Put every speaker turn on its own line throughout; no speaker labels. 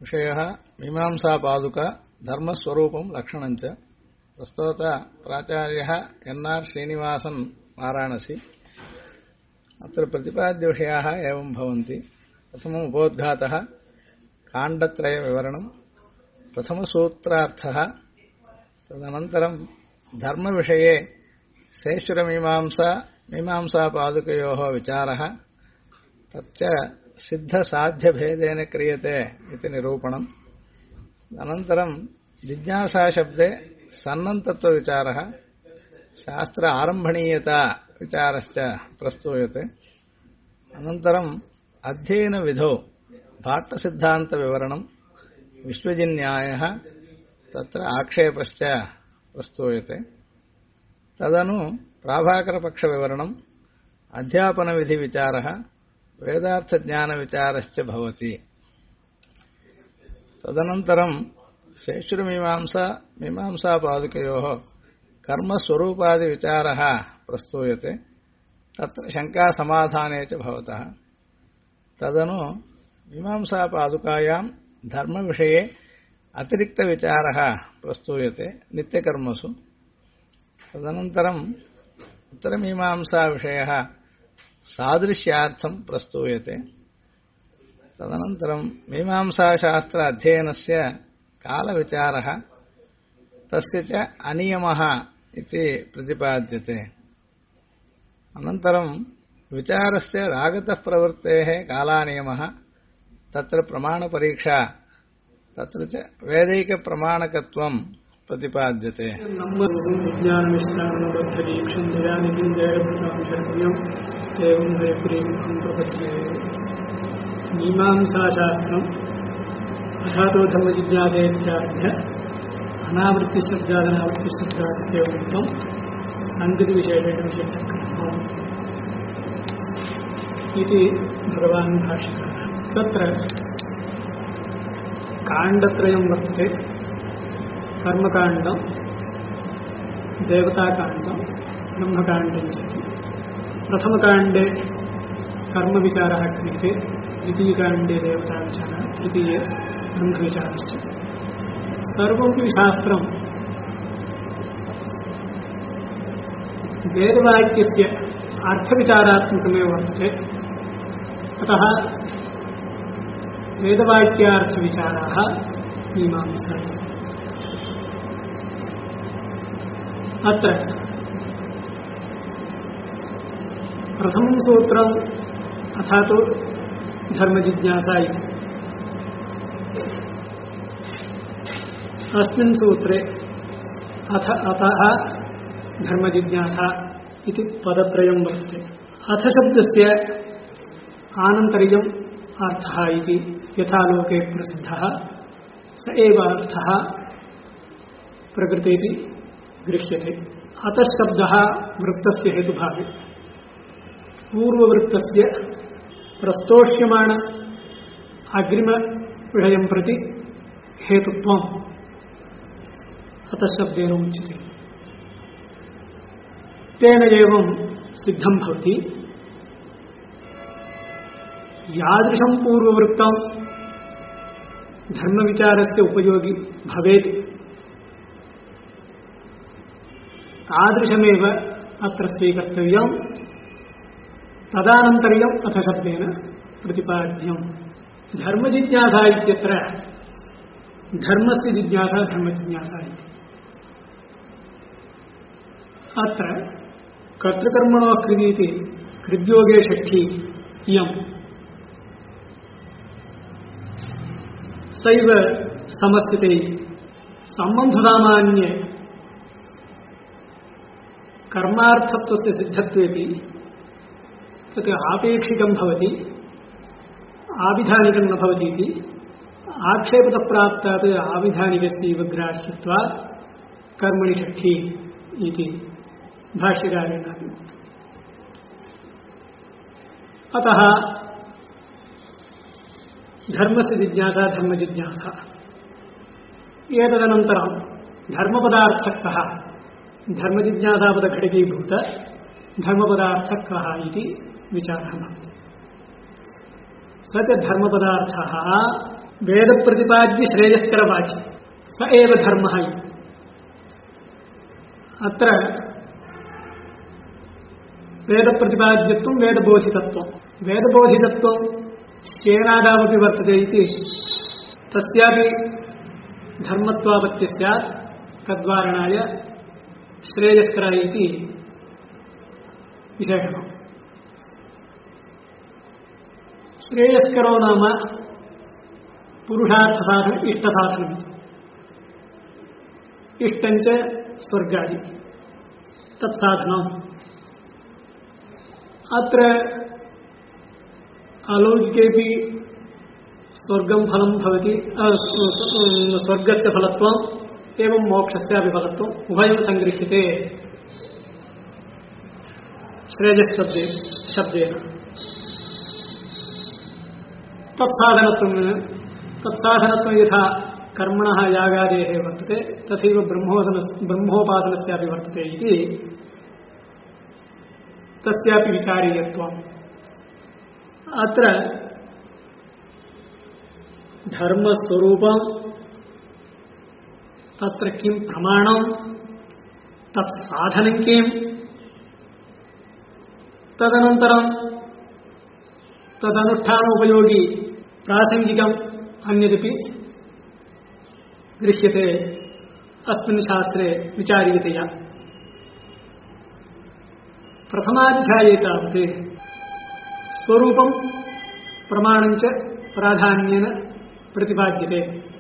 विषयः मीमांसापादुका धर्मस्वरूपं लक्षणञ्च। प्रस्तोत प्राचार्यः एन्.आर्. श्रीनिवासन् वाराणसी। अत्र प्रतिपाद्यविषयाः एवं भवन्ति। प्रथमम् उपोद्घातः, काण्डत्रयविवरणम्, प्रथमसूत्रार्थः, तदनन्तरं धर्मविषये सेश्वरमीमांसा मीमांसापादुकयोः विचारः, तच्च सिद्धसाध्यभेदेन क्रियते इति निरूपणम्। अनन्तरं जिज्ञासाशब्दे सन्नन्तत्वविचारः, शास्त्र आरम्भणीयता विचारश्च प्रस्तूयते। अनन्तरम् अध्ययनविधौ भाट्टसिद्धान्तविवरणम्, विश्वजिन्यायः, तत्र आक्षेपश्च प्रस्तूयते। तदनु प्राभाकरपक्षविवरणम्, अध्यापनविधिविचारः, वेदार्थज्ञानविचारश्च भवति। तदनन्तरं शेषुरमीमांसा मीमांसापादुकयोः कर्मस्वरूपादिविचारः प्रस्तूयते। तत्र शङ्कासमाधाने च भवतः। तदनु मीमांसापादुकायां धर्मविषये अतिरिक्तविचारः प्रस्तूयते नित्यकर्मसु। तदनन्तरम् उत्तरमीमांसाविषयः सादृश्यार्थं प्रस्तूयते। तदनन्तरं मीमांसाशास्त्र अध्ययनस्य कालविचारः, तस्य च अनियमः इति प्रतिपाद्यते। अनन्तरं विचारस्य रागतः प्रवृत्तेः कालानियमः, तत्र प्रमाणपरीक्षा, तत्र च वैदिकप्रमाणकत्वं प्रतिपाद्यते।
मीमांसाशास्त्रम् अथातो धर्मजिज्ञासेत्यारभ्य अनावृत्तिशब्दादनावृत्तिशब्दादित्यं सङ्गतिविशेषेण विशेषः इति भगवान् भाष्यकारः। तत्र काण्डत्रयं वर्तते। कर्मकाण्डं, देवताकाण्डं, ब्रह्मकाण्डं च। प्रथमकाण्डे कर्मविचारः क्रियते, द्वितीयकाण्डे देवताविचारः, तृतीये ब्रह्मविचारश्च। सर्वमपि शास्त्रं वेदवाक्यस्य अर्थविचारात्मकमेव वर्तते। अतः वेदवाक्यार्थविचाराः मीमांसा। अत्र प्रथमं सूत्रम् अथातो धर्मजिज्ञासा इति। अस्मिन् सूत्रे अतः धर्मजिज्ञासा इति पदत्रयं वर्तते। अथ शब्दस्य आनन्तर्यम् अर्थः इति यथा लोके प्रसिद्धः स एव अर्थः प्रकृतेऽपि गृह्यते। अतः शब्दः वृत्तस्य हेतुभावे पूर्ववृत्तस्य प्रस्तोष्यमाण अग्रिमविषयं प्रति हेतुत्वम् अतः शब्देन उच्यते। तेन एवं सिद्धं भवति यादृशं पूर्ववृत्तं धर्मविचारस्य उपयोगी भवेत् तादृशमेव अत्र स्वीकर्तव्यं। तदानन्तर्यम् अथ शब्देन प्रतिपाद्यम्। धर्मजिज्ञासा इत्यत्र धर्मस्य जिज्ञासा धर्मजिज्ञासा इति। अत्र कर्तृकर्मणो कृतीति कृद्योगे षष्ठी इयम् सैव समस्यते इति। सम्बन्धसामान्ये कर्मार्थत्वस्य सिद्धत्वेपि तत् आपेक्षिकं भवति, आविधानिकं न भवति इति आक्षेपतः प्राप्तात् आविधानिकस्यैव ग्राह्यत्वात् कर्मणि षष्ठी इति भाष्यकारेण। अतः धर्मस्य जिज्ञासा धर्मजिज्ञासा। एतदनन्तरं धर्मपदार्थः कः, धर्मजिज्ञासापदघटकीभूत धर्मपदार्थः कः इति विचारः भवति। स च धर्मपदार्थः वेद प्रतिपाद्य श्रेयस्करवाची स एव धर्मः इति। अत्र वेद प्रतिपाद्यत्वं वेदबोधितत्वं वेदबोधितत्वं श्येनादावपि वर्तते इति तस्यापि धर्मत्वापत्तिः स्यात् तद्वारणाय श्रेयस्कराय इति विशेषणम्। श्रेयस्करो नाम पुरुषार्थसाधन इष्टसाधनम्। इष्टञ्च स्वर्गादि तत्साधनम्। अत्र अलौकिकेपि स्वर्गं फलं भवति, स्वर्गस्य फलत्वम् एवं मोक्षस्यापि फलत्वम् उभयं संगृह्यते श्रेयस्शब्देन। तत्साधनत्वं यथा कर्मणः यागादेः वर्तते तथैव ब्रह्मोपासनस्यापि वर्तते इति तस्यापि विचारीयत्वम्। अत्र धर्मस्वरूपं तत्र किं प्रमाणं तत्साधनं किं, तदनन्तरं तदनुष्ठानोपयोगी प्रासंगिकम् अन्यदपि गृह्यते अस्मिन् शास्त्रे विचार्यतया। प्रथमाध्याये तावत् स्वरूपं प्रमाणञ्च प्राधान्येन प्रतिपाद्यते।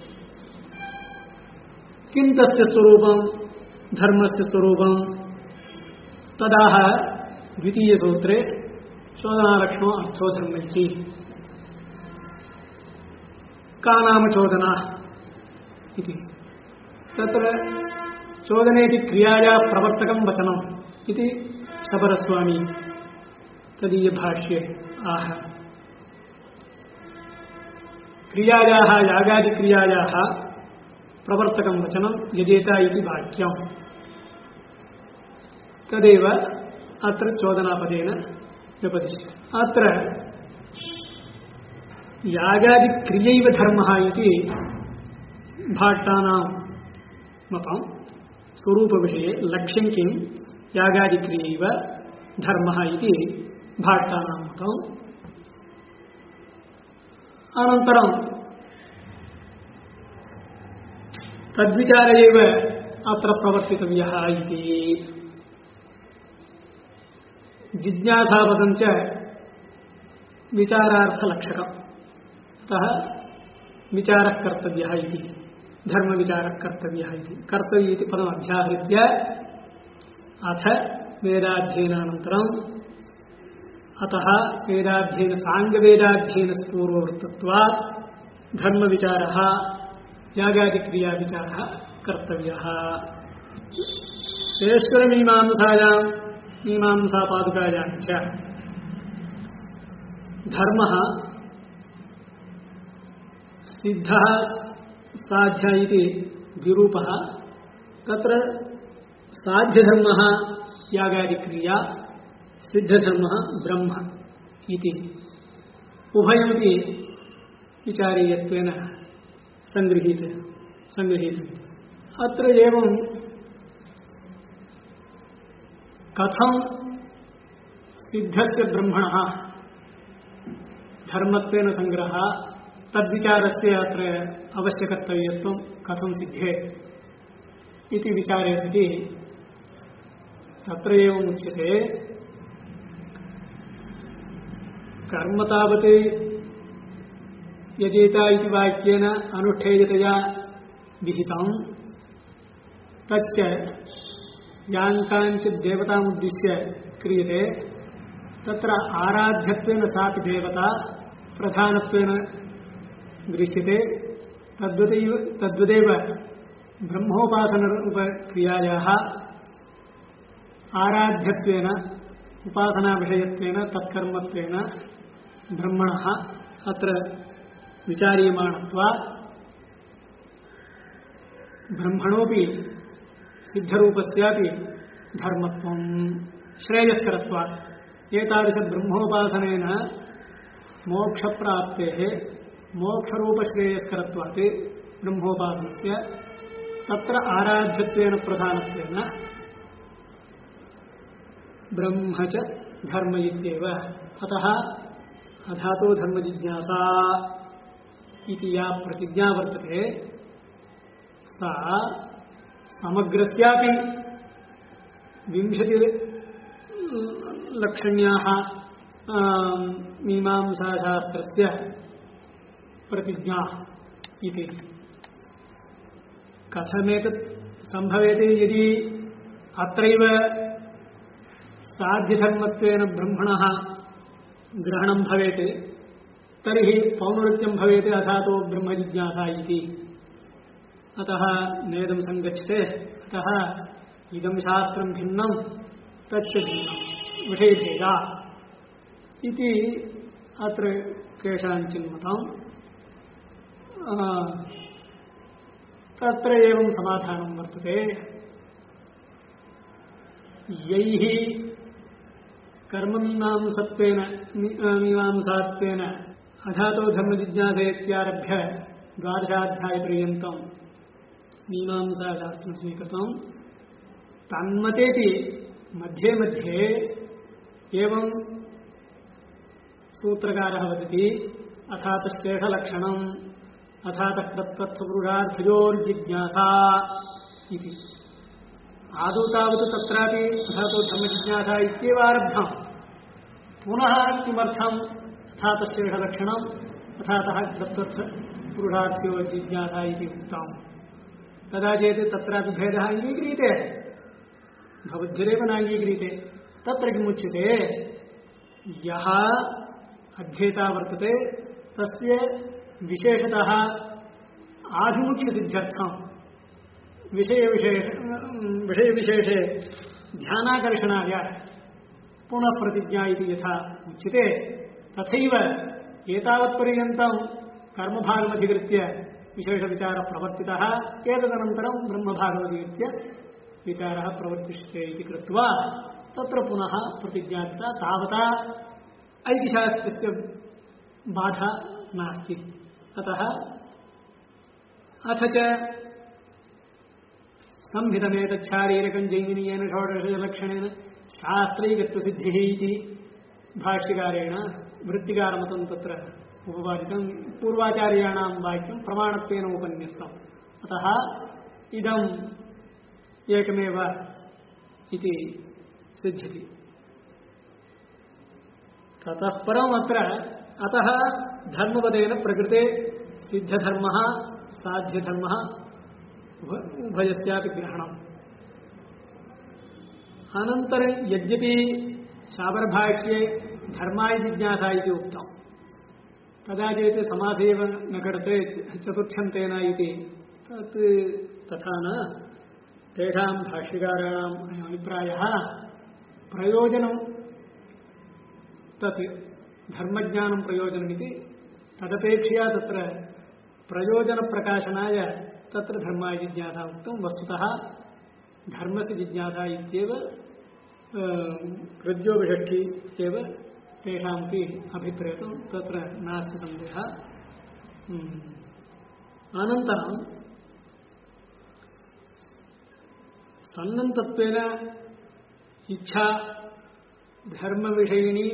किं तस्य स्वरूपं धर्मस्य स्वरूपं तदाह द्वितीयसूत्रे चोदनालक्षणो अर्थो धर्म इति। का नाम चोदना इति। तत्र चोदनेति क्रियाया प्रवर्तकं वचनम् इति शबरस्वामी तदीय भाष्ये आह। क्रियायाः यागादिक्रियायाः प्रवर्तकं वचनं यजेता इति वाक्यम्। तदेव अत्र चोदनापदेन व्यपदिश्यते। अत्र यागादिक्रियैव धर्मः इति भाट्टानां मतं। स्वरूपविषये लक्ष्यं किं यागादिक्रियैव धर्मः इति भाट्टानां मतम्। अनन्तरं तद्विचार एव अत्र प्रवर्तितव्यः इति। जिज्ञासापदं च विचारार्थलक्षकम्। अतः विचारः कर्तव्यः इति, धर्मविचारः कर्तव्यः इति। कर्तव्य इति पदमध्याहृत्य अथ वेदाध्ययनानन्तरम् अतः वेदाध्ययन साङ्गवेदाध्ययनपूर्ववृत्तत्वात् धर्मविचारः यागादिक्रियाविचारः कर्तव्यः। शेश्वरमीमांसायां मीमांसापादुकायां च धर्मः सिद्धः साध्य इति विरूपः। तत्र साध्यधर्मः यागादिक्रिया, सिद्धधर्मः ब्रह्म इति उभयमपि विचारीयत्वेन संगृहीतम्। अत्र एवं कथं सिद्धस्य ब्रह्मणः धर्मत्वेन संग्रहः तद्विचारस्य अत्र अवश्यकर्तव्यत्वं कथं सिद्धेत् इति विचारे सति तत्र एवम् उच्यते। कर्म तावत् यजेता इति वाक्येन अनुष्ठेयतया विहितं। तच्च याङ्काञ्चित् देवतामुद्दिश्य क्रियते। तत्र आराध्यत्वेन सापि देवता प्रधानत्वेन गृह्यते। तद्वदेव ब्रह्मोपासनरूपक्रियायाः आराध्यत्वेन उपासनाविषयत्वेन तत्कर्मत्वेन ब्रह्मणः अत्र विचार्यमाणत्वात् ब्रह्मणोऽपि सिद्धरूपस्यापि धर्मत्वं श्रेयस्करत्वात् एतादृश ब्रह्मोपासनेन मोक्षप्राप्तेः मोक्षरूपश्रेयस्करत्वात् ब्रह्मोपासनस्य तत्र आराध्यत्वेन प्रधानत्वेन ब्रह्म च धर्म इत्येव। अतः अधातो धर्मजिज्ञासा इति या प्रतिज्ञा वर्तते सा समग्रस्यापि 20 लक्षण्याः मीमांसाशास्त्रस्य प्रतिज्ञा इति। कथमेतत् सम्भवेत् यदि अत्रैव साध्यधर्मत्वेन ब्रह्मणः ग्रहणं भवेत् तर्हि पौनरुक्त्यं भवेत् अथातो ब्रह्मजिज्ञासा इति। अतः नेदं सङ्गच्छते। अतः इदं शास्त्रं भिन्नं तच्च भिन्नं विषयभेदा इति अत्र केषाञ्चिन् मतम्। तत्र एवं समाधानं वर्तते। यैः कर्ममीमांसत्वेन मीमांसात्वेन अधातो धर्मजिज्ञासेत्यारभ्य 12अध्यायपर्यन्तं मीमांसाशास्त्रं स्वीकृतं। तन्मतेपि मध्ये मध्ये एवं सूत्रकारः वदति अथातश्चेषलक्षणम् अथातकृत्वपुरुषार्थयोर्जिज्ञासा इति। आदौ तावत् तत्रापि अथातो धर्मजिज्ञासा इत्येव आरब्धम्। पुनः किमर्थम् अथातश्चेषलक्षणम् अथातः कृत्वपुरुषार्थयोर्जिज्ञासा इति उक्तम्। तदा चेत् तत्रापि भेदः अङ्गीक्रियते, भवद्भिरेव नाङ्गीक्रियते। तत्र किमुच्यते, यः अध्येता वर्तते तस्य विशेषतः आभिमुख्यसिद्ध्यर्थं विषयविशेषे ध्यानाकर्षणाय पुनः प्रतिज्ञा इति यथा उच्यते तथैव एतावत्पर्यन्तं कर्मभागमधिकृत्य विशेषविचारः प्रवर्तितः, एतदनन्तरं ब्रह्मभागमधिकृत्य विचारः प्रवर्तिष्यते इति कृत्वा तत्र पुनः प्रतिज्ञा कृता। तावता ऐतिहासिकस्य बाधा नास्ति। अतः अथ च संहितमेतच्छारीरकं जैमिनीयेन षोडशलक्षणेन शास्त्रैकत्वसिद्धिः इति भाष्यकारेण वृत्तिकारमतं तत्र उपपादितं। पूर्वाचार्याणां वाक्यं प्रमाणत्वेन उपन्यस्तम्। अतः इदम् एकमेव इति सिद्ध्यति। ततः परम् अत्र अतः धर्मपदेन प्रकृते सिद्धधर्मः साध्यधर्मः उभयस्यापि ग्रहणम्। अनन्तरं यद्यपि शाबरभाष्ये धर्माय जिज्ञासा इति उक्तम्, तदा चेत् समासे एव न घटते चतुर्थ्यन्तेन इति। तत् तथा न। तेषां भाष्यकाराणाम् अभिप्रायः प्रयोजनं तत् धर्मज्ञानं प्रयोजनमिति। तदपेक्षया तत्र प्रयोजनप्रकाशनाय तत्र धर्माय जिज्ञासा उक्तं। वस्तुतः धर्मस्य जिज्ञासा इत्येव कृद्योविषष्ठी एव तेषामपि अभिप्रेतं, तत्र नास्ति सन्देहः। अनन्तरं सन्नन्तत्वेन इच्छा धर्मविषयिणी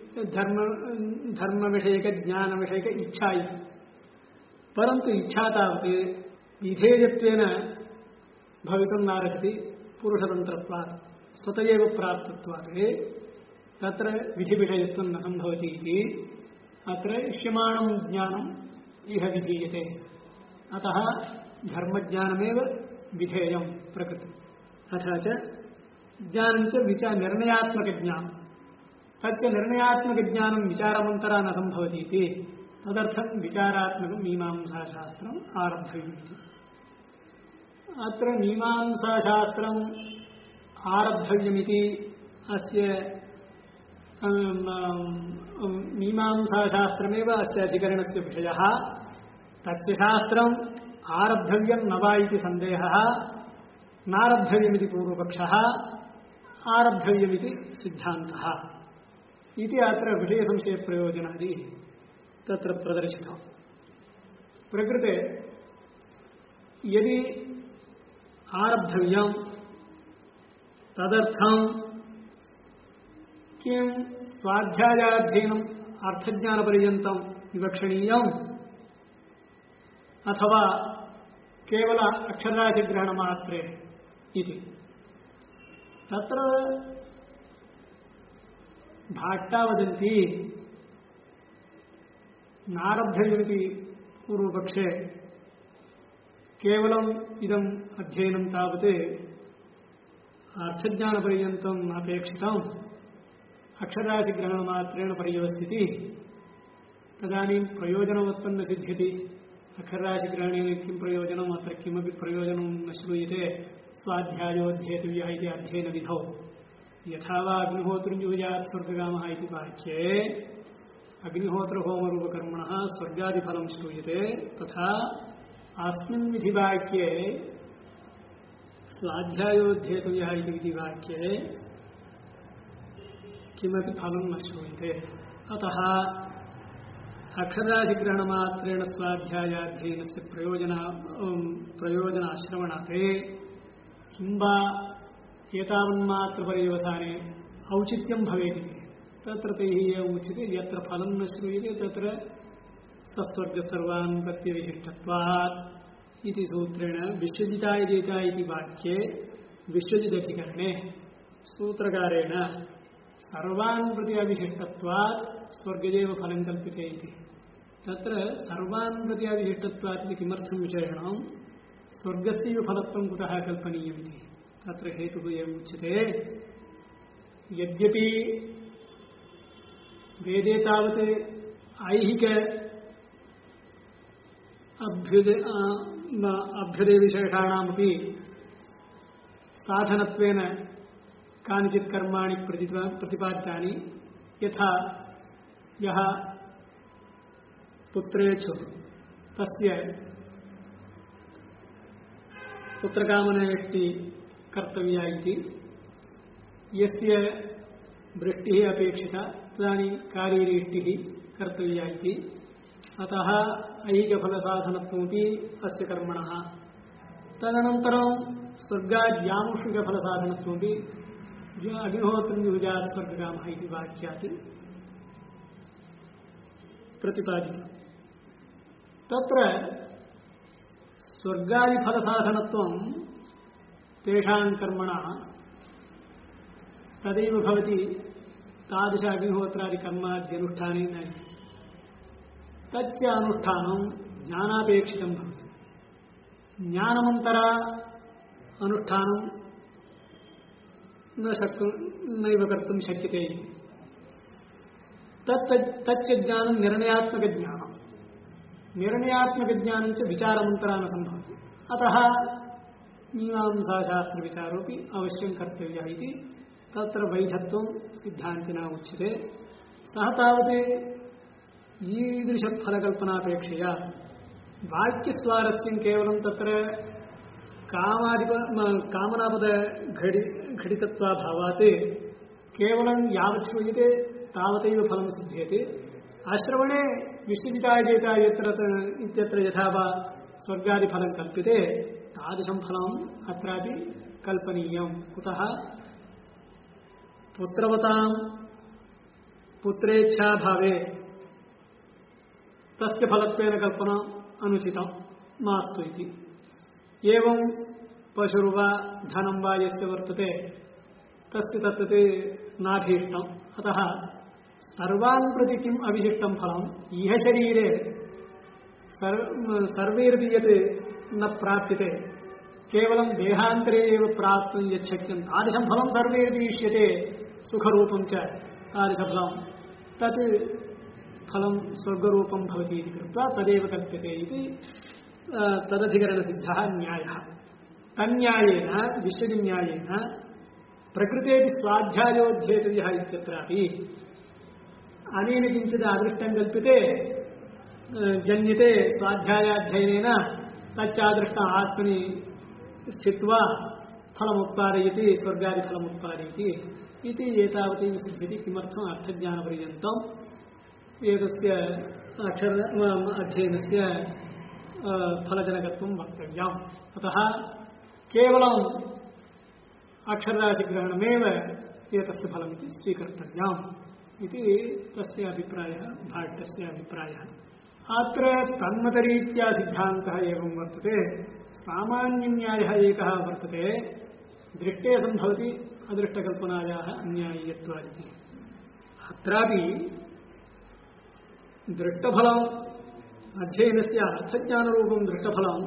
धर्मविषयकज्ञानविषयक इच्छा इति। परन्तु इच्छा तावत् विधेयत्वेन भवितुं नार्हति पुरुषतन्त्रत्वात्, स्वत एव प्राप्तत्वात् तत्र विधिविषयत्वं न सम्भवति इति। अत्र इष्यमाणं ज्ञानम् इह विधीयते। अतः धर्मज्ञानमेव विधेयं प्रकृति। अथ च ज्ञानं च निर्णयात्मकज्ञानं, तच्च निर्णयात्मकज्ञानं विचारमन्तरा न सम्भवति इति। तदर्थं विचारात्मकं मीमांसाशास्त्रम् आरब्धव्यमिति। अत्र मीमांसाशास्त्रम् आरब्धव्यमिति अस्य मीमांसाशास्त्रमेव अस्य अधिकरणस्य विषयः। तच्च शास्त्रम् आरब्धव्यं न वा इति सन्देहः। नारब्धव्यमिति पूर्वपक्षः, आरब्धव्यमिति सिद्धान्तः इति अत्र विषयसंशयप्रयोजनादि तत्र प्रदर्शितम्। प्रकृते यदि आरब्धव्यं तदर्थं किं स्वाध्यायाध्ययनम् अर्थज्ञानपर्यन्तं विवक्षणीयम् अथवा केवल अक्षरराशिग्रहणमात्रे इति। तत्र भाट्टा वदन्ति नारब्धव्यमिति पूर्वपक्षे केवलम् इदम् अध्ययनं तावत् अर्थज्ञानपर्यन्तम् अपेक्षितम् अक्षरराशिग्रहणमात्रेण पर्यवस्यति तदानीं प्रयोजनमुत्पन्न सिद्ध्यति। अक्षरराशिग्रहणेन किं प्रयोजनम् अत्र किमपि प्रयोजनं न श्रूयते स्वाध्यायोऽध्येतव्यः इति अध्ययनविधौ यथा वा अग्निहोत्रुञ्जुहुयात् स्वर्गकामः इति वाक्ये अग्निहोत्रहोमरूपकर्मणः स्वर्गादिफलं श्रूयते तथा अस्मिन् विधिवाक्ये स्वाध्यायोऽध्येतव्यः इति विधिवाक्ये किमपि फलं न श्रूयते। अतः अक्षरराशिग्रहणमात्रेण स्वाध्यायाध्ययनस्य प्रयोजनाश्रवणात् किंबा एतावन्मात्रपर्यवसाने औचित्यं भवेत् तत्र तैः एवम् उच्यते यत्र फलं न श्रूयते तत्र सस्वर्गसर्वान् प्रत्यविशिष्टत्वात् इति सूत्रेण विश्वजितायजेता इति वाक्ये विश्वजिदधिकरणे सूत्रकारेण सर्वान् प्रति अविशिष्टत्वात् स्वर्गदेव फलं कल्प्यते इति। तत्र सर्वान् प्रति अविशिष्टत्वात् इति किमर्थं विशेषणं स्वर्गस्यैव फलत्वं कुतः कल्पनीयम् इति। तत्र हेतुः एवम् उच्यते यद्यपि वेदे तावत् ऐहिक अभ्युदय विशेषाणामपि साधनत्वेन कानिचित् कर्माणि प्रतिपाद्यानि यथा यः पुत्रेच्छुः तस्य पुत्रकामनेष्टि कर्तव्या इति यस्य वृष्टिः अपेक्षिता तदानीं कार्यरीष्टिः कर्तव्या इति। अतः ऐहिकफलसाधनत्वमपि अस्य कर्मणः तदनन्तरं स्वर्गाद्यामुषिकफलसाधनत्वमपि अग्निहोत्रञ्जुहुयात् स्वर्गकामः इति वाक्यात् प्रतिपादितम्। तत्र स्वर्गादिफलसाधनत्वं तेषां कर्मणां तदैव भवति तादृश अग्निहोत्रादिकर्माद्यनुष्ठाने न तच्च अनुष्ठानं ज्ञानापेक्षितं भवति। ज्ञानमन्तरा अनुष्ठानं नैव कर्तुं शक्यते इति। तच्च ज्ञानं निर्णयात्मकज्ञानं निर्णयात्मकज्ञानं च विचारमन्तरा न सम्भवति। अतः मीमांसाशास्त्रविचारोऽपि अवश्यं कर्तव्यः इति तत्र वैधत्वं सिद्धान्तिना उच्यते। सः तावत् ईदृशफलकल्पनापेक्षया वाक्यस्वारस्यं केवलं तत्र कामनापद घटितत्वाभावात् केवलं यावत् श्रूयते तावतैव फलं सिद्ध्यति। आश्रवणे विश्वजितायजेता इत्यत्र यथा वा स्वर्गादिफलं कल्प्यते तादृशं फलम् अत्रापि कल्पनीयं। कुतः पुत्रवतां पुत्रेच्छाभावे तस्य फलत्वेन कल्पना अनुचितं मास्तु इति। एवं पशुर्वा धनं वा यस्य वर्तते तस्य तत्तत् नाभीष्टम्। अतः सर्वान् प्रति किम् अविशिष्टं फलम् इह शरीरे सर्वैरपि यत् न प्राप्यते केवलं देहान्तरे एव प्राप्तुं यच्छक्यं तादृशं फलं सर्वैरपि इष्यते सुखरूपं च तादृशफलं तत् फलं स्वर्गरूपं भवति इति कृत्वा तदेव कल्प्यते इति तदधिकरणसिद्धः न्यायः। तन्न्यायेन विश्वजिन्यायेन प्रकृतेऽपि स्वाध्यायोऽध्येतव्यः इत्यत्रापि अनेन किञ्चित् अदृष्टं कल्प्यते जन्यते स्वाध्यायाध्ययनेन तच्चादृष्ट आत्मनि स्थित्वा फलमुत्पादयति स्वर्गादिफलमुत्पादयति इति एतावती सिद्ध्यति। किमर्थम् अर्थज्ञानपर्यन्तम् एतस्य अध्ययनस्य फलजनकत्वं वक्तव्यम्। अतः केवलम् अक्षरराशिग्रहणमेव एतस्य फलमिति स्वीकर्तव्यम् इति तस्य अभिप्रायः, भाट्टस्य अभिप्रायः। अत्र तन्मतरीत्या सिद्धान्तः एवं वर्तते। सामान्यन्यायः एकः वर्तते, दृष्टे सम्भवति अदृष्टकल्पनायाः अन्याय्यत्वादिति। अत्रापि दृष्टफलम् अध्ययनस्य अर्थज्ञानरूपं दृष्टफलं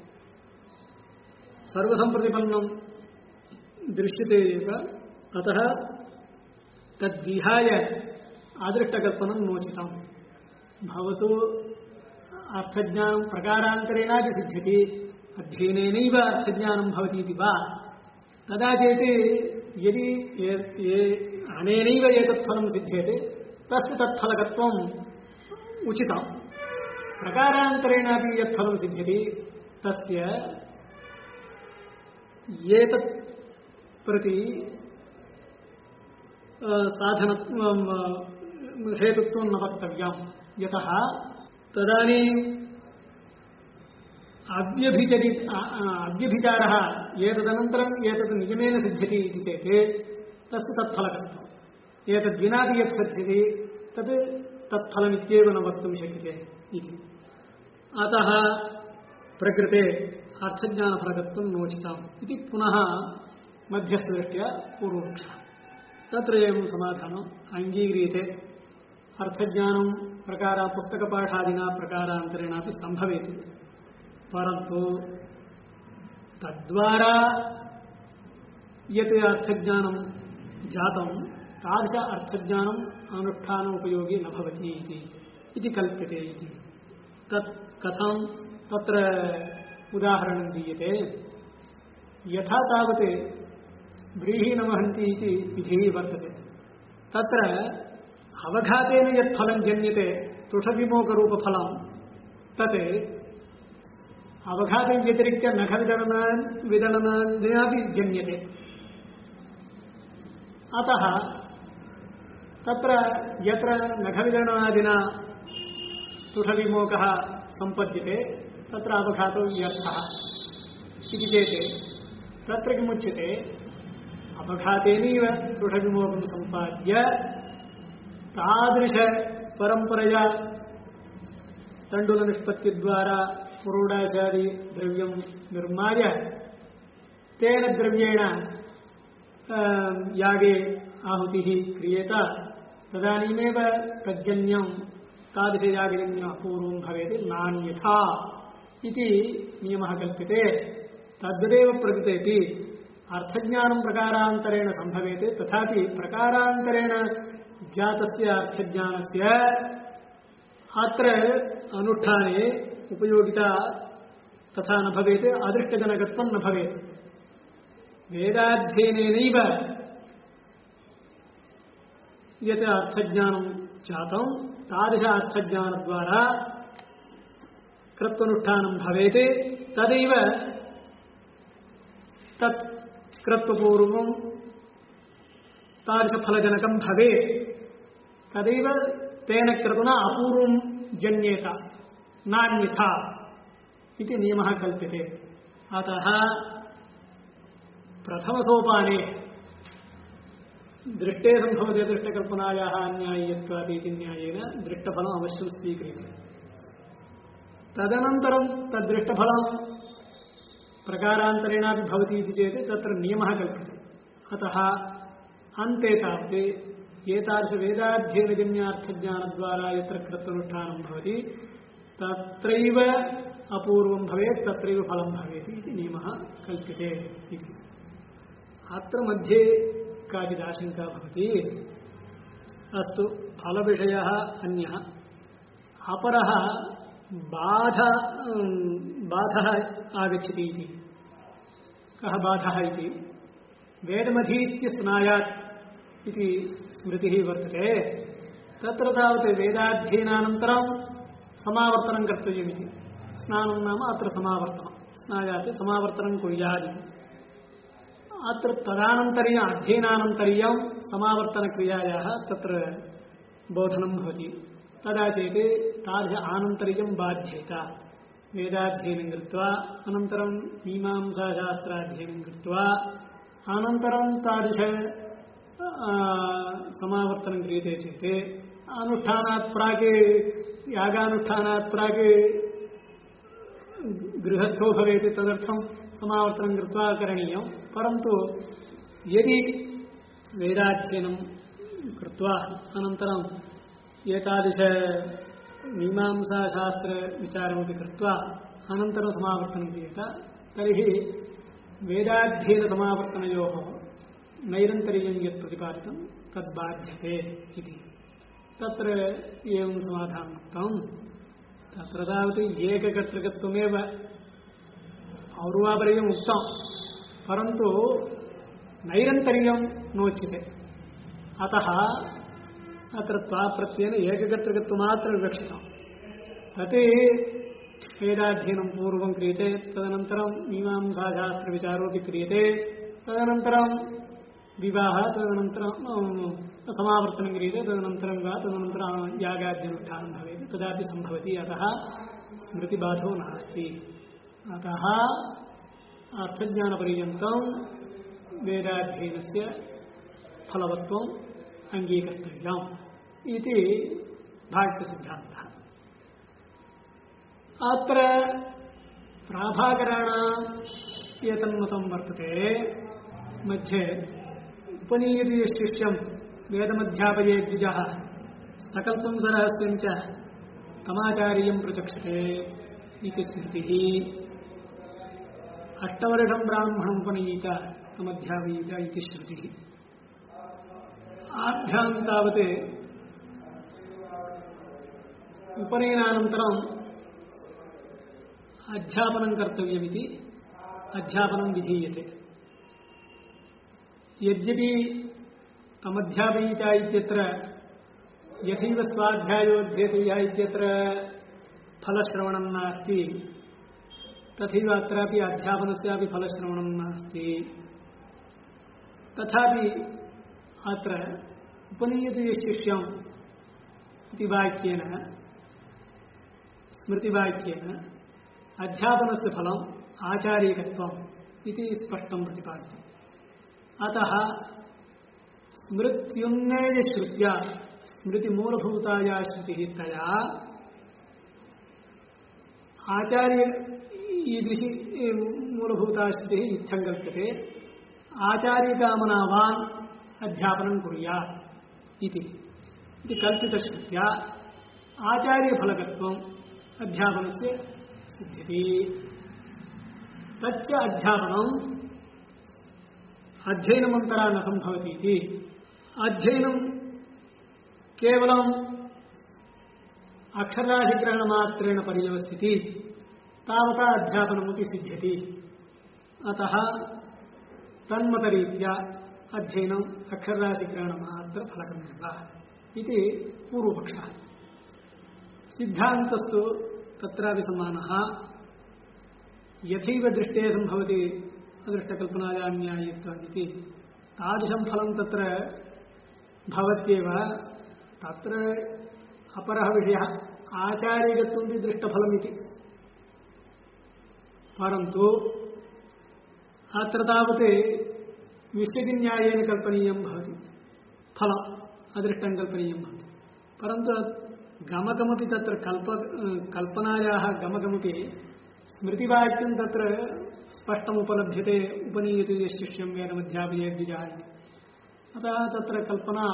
सर्वसम्प्रतिपन्नं दृश्यते एव। अतः तद्विहाय अदृष्टकल्पनं नोचितम्। भवतु अर्थज्ञानं प्रकारान्तरेणापि सिद्ध्यति, अध्ययनेनैव अर्थज्ञानं भवति इति वा, तदा चेत् यदि अनेनैव एतत्फलं सिद्ध्यते तस्य तत्फलकत्वम् उचितम्। प्रकारान्तरेणापि यत्फलं सिद्ध्यति तस्य एतत् प्रति साधनत्वं हेतुत्वं न वक्तव्यम्। यतः तदानीम् अव्यभिचारः एतदनन्तरम् एतत् नियमेन सिद्ध्यति इति चेत् तस्य तत्फलकत्वम्, एतद्विनापि यत् सिद्ध्यति तत् तत्फलमित्येव न वक्तुं शक्यते इति। अतः प्रकृते अर्थज्ञानफलकत्वं नोचितम् इति पुनः मध्यस्थदृष्ट्या पूर्वपक्षः। तत्र एवं समाधानम् अङ्गीक्रियते। अर्थज्ञानं प्रकार पुस्तकपाठादिना प्रकारान्तरेणापि सम्भवेत्, परन्तु तद्वारा यत् अर्थज्ञानं जातं तादृश अर्थज्ञानम् अनुष्ठानोपयोगी न भवति इति कल्प्यते इति। तत् कथं तत्र उदाहरणं दीयते। यथा तावत् व्रीहीनमहन्ति इति विधिः वर्तते। तत्र अवघातेन यत् फलं जन्यते तुषविमोकरूपफलं, तत् अवघातं व्यतिरिक्य नखविदलनादीनापि जन्यते। अतः तत्र यत्र नखविदलनादिना तुषविमोकः सम्पद्यते तत्र अवघातो व्यर्थः इति चेत् तत्र किमुच्यते, अवघातेनैव तुषविमोकं सम्पाद्य तादृश परम्परया तण्डुलनिष्पत्तिद्वारा पुरोडाशादि द्रव्यं निर्माय तेन द्रव्येण यागे आहुतिः क्रियेत, तदानीमेव तज्जन्यं तादृशयागजन्यम् अपूर्वं भवेत् नान्यथा इति नियमः कल्प्यते। तद्वदेव प्रकृतेपि अर्थज्ञानं प्रकारान्तरेण सम्भवेत्, तथापि प्रकारान्तरेण जातस्य अर्थज्ञानस्य अत्र अनुष्ठाने उपयोगिता तथा न भवेत्, अदृष्टजनकत्वं न भवेत्। वेदाध्ययनेनैव यत् अर्थज्ञानं जातं तादृश अर्थज्ञानद्वारा कृत्वनुष्ठानं भवेत्, तदैव तत् कृत्वपूर्वं तादृशफलजनकं भवेत्, तदैव तेन क्रतुना अपूर्वं जन्येत नान्यथा इति नियमः कल्प्यते। अतः प्रथमसोपाने दृष्टे सम्भवते दृष्टकल्पनायाः अन्याय्यत्वादिति न्यायेन दृष्टफलम् अवश्यं स्वीक्रियते। तदनन्तरं तद्दृष्टफलं प्रकारान्तरेणापि भवति इति चेत् तत्र नियमः कल्प्यते। अतः अन्ते तावत् एतादृशवेदाध्ययनजन्यार्थज्ञानद्वारा यत्र कृत्वनुष्ठानं भवति तत्रैव अपूर्वं भवेत्, तत्रैव फलं भवेत् इति नियमः कल्प्यते इति। अत्र मध्ये काचिदाशङ्का भवति। अस्तु, फलविषयः अन्यः, अपरः बाधः आगच्छति इति। कः बाधः इति? वेदमधीत्य स्नायात् इति स्मृतिः वर्तते। तत्र तावत् वेदाध्ययनानन्तरं समावर्तनं कर्तव्यमिति। स्नानं नाम अत्र समावर्तनं, स्नायात् समावर्तनं कुर्यात्। अत्र तदानन्तर्य अध्ययनानन्तर्यं समावर्तनक्रियायाः तत्र बोधनं भवति। तदा चेत् तादृश आनन्तर्यं बाध्येत। वेदाध्ययनं कृत्वा अनन्तरं मीमांसाशास्त्राध्ययनं कृत्वा अनन्तरं तादृश समावर्तनं क्रियते चेत् अनुष्ठानात् प्राक् यागानुष्ठानात् प्राक् गृहस्थो भवेत् तदर्थं समावर्तनं कृत्वा करणीयं परन्तु यदि वेदाध्ययनं कृत्वा अनन्तरं एतादृश मीमांसाशास्त्रविचारमपि कृत्वा अनन्तरं समावर्तनं क्रियेत तर्हि वेदाध्ययनसमावर्तनयोः नैरन्तर्यं यत् प्रतिपादितं तद्बाध्यते इति तत्र एवं समाधानम् उक्तं तत्र तावत् एककर्तृकत्वमेव और्वापर्यम् उक्तं परन्तु नैरन्तर्यं नोच्यते अतः अत्र त्वाप्रत्ययेन एककर्तृकत्वमात्रं विवक्षितं तत् वेदाध्ययनं पूर्वं क्रियते तदनन्तरं मीमांसाशास्त्रविचारोऽपि क्रियते तदनन्तरं विवाहः तदनन्तरं समावर्तनं क्रियते तदनन्तरं वा तदनन्तरं यागाद्यनुष्ठानं भवेत् तदापि सम्भवति अतः स्मृतिबाधो नास्ति अतः अर्थज्ञानपर्यन्तं वेदाध्ययनस्य फलवत्वम् अङ्गीकर्तव्यम् इति भाष्यसिद्धान्तः अत्र प्राभाकराणां एतन्मतं वर्तते मध्ये उपनीयते शिष्यं वेदमध्यापये द्विजः सकल्पं सरहस्यं च तमाचार्यं प्रचक्षते इति स्मृतिः अष्टवर्षं ब्राह्मणम् उपनीत तमध्यापयीत इति श्रुतिः आभ्यां तावत् उपनयनानन्तरम् अध्यापनं कर्तव्यमिति अध्यापनं विधीयते यद्यपि तमध्यापयीत इत्यत्र यथैव स्वाध्यायोऽध्येतव्यः इत्यत्र फलश्रवणं नास्ति तथैव अत्रापि अध्यापनस्यापि फलश्रवणं नास्ति तथापि अत्र उपनीयते शिष्यम् इति वाक्येन स्मृतिवाक्येन अध्यापनस्य फलम् आचार्यकत्वम् इति स्पष्टं प्रतिपादितम् अतः स्मृत्युन्नयश्रुत्या स्मृतिमूलभूताया श्रुतिः तया आचार्य ईदृशी मूलभूता श्रुतिः इत्थं कल्प्यते आचार्यकामनावान् अध्यापनं कुर्यात् इति कल्पितश्रुत्या आचार्यफलकत्वम् अध्यापनस्य सिद्ध्यति तच्च अध्यापनम् अध्ययनमन्तरा न सम्भवति इति अध्ययनं केवलम् अक्षरराशिग्रहणमात्रेण पर्यवस्यति तावता अध्यापनमपि सिद्ध्यति अतः तन्मतरीत्या अध्ययनम् अक्षरराशिग्रहणमात्रफलकमेव इति पूर्वपक्षः सिद्धान्तस्तु तत्रापि समानः यथैव दृष्टे सम्भवति अदृष्टकल्पनायां न्यायत्वादिति तादृशं फलं तत्र भवत्येव तत्र अपरः विषयः आचार्यगत्वमपि दृष्टफलमिति परन्तु अत्र तावत् विषयन्यायेन कल्पनीयं भवति फलम् अदृष्टं कल्पनीयं भवति परन्तु गमकमपि तत्र कल्पनायाः गमकमपि स्मृतिवाक्यं तत्र स्पष्टमुपलभ्यते उपनीयते शिष्यं वेदमध्यापये द्विजः इति अतः तत्र कल्पना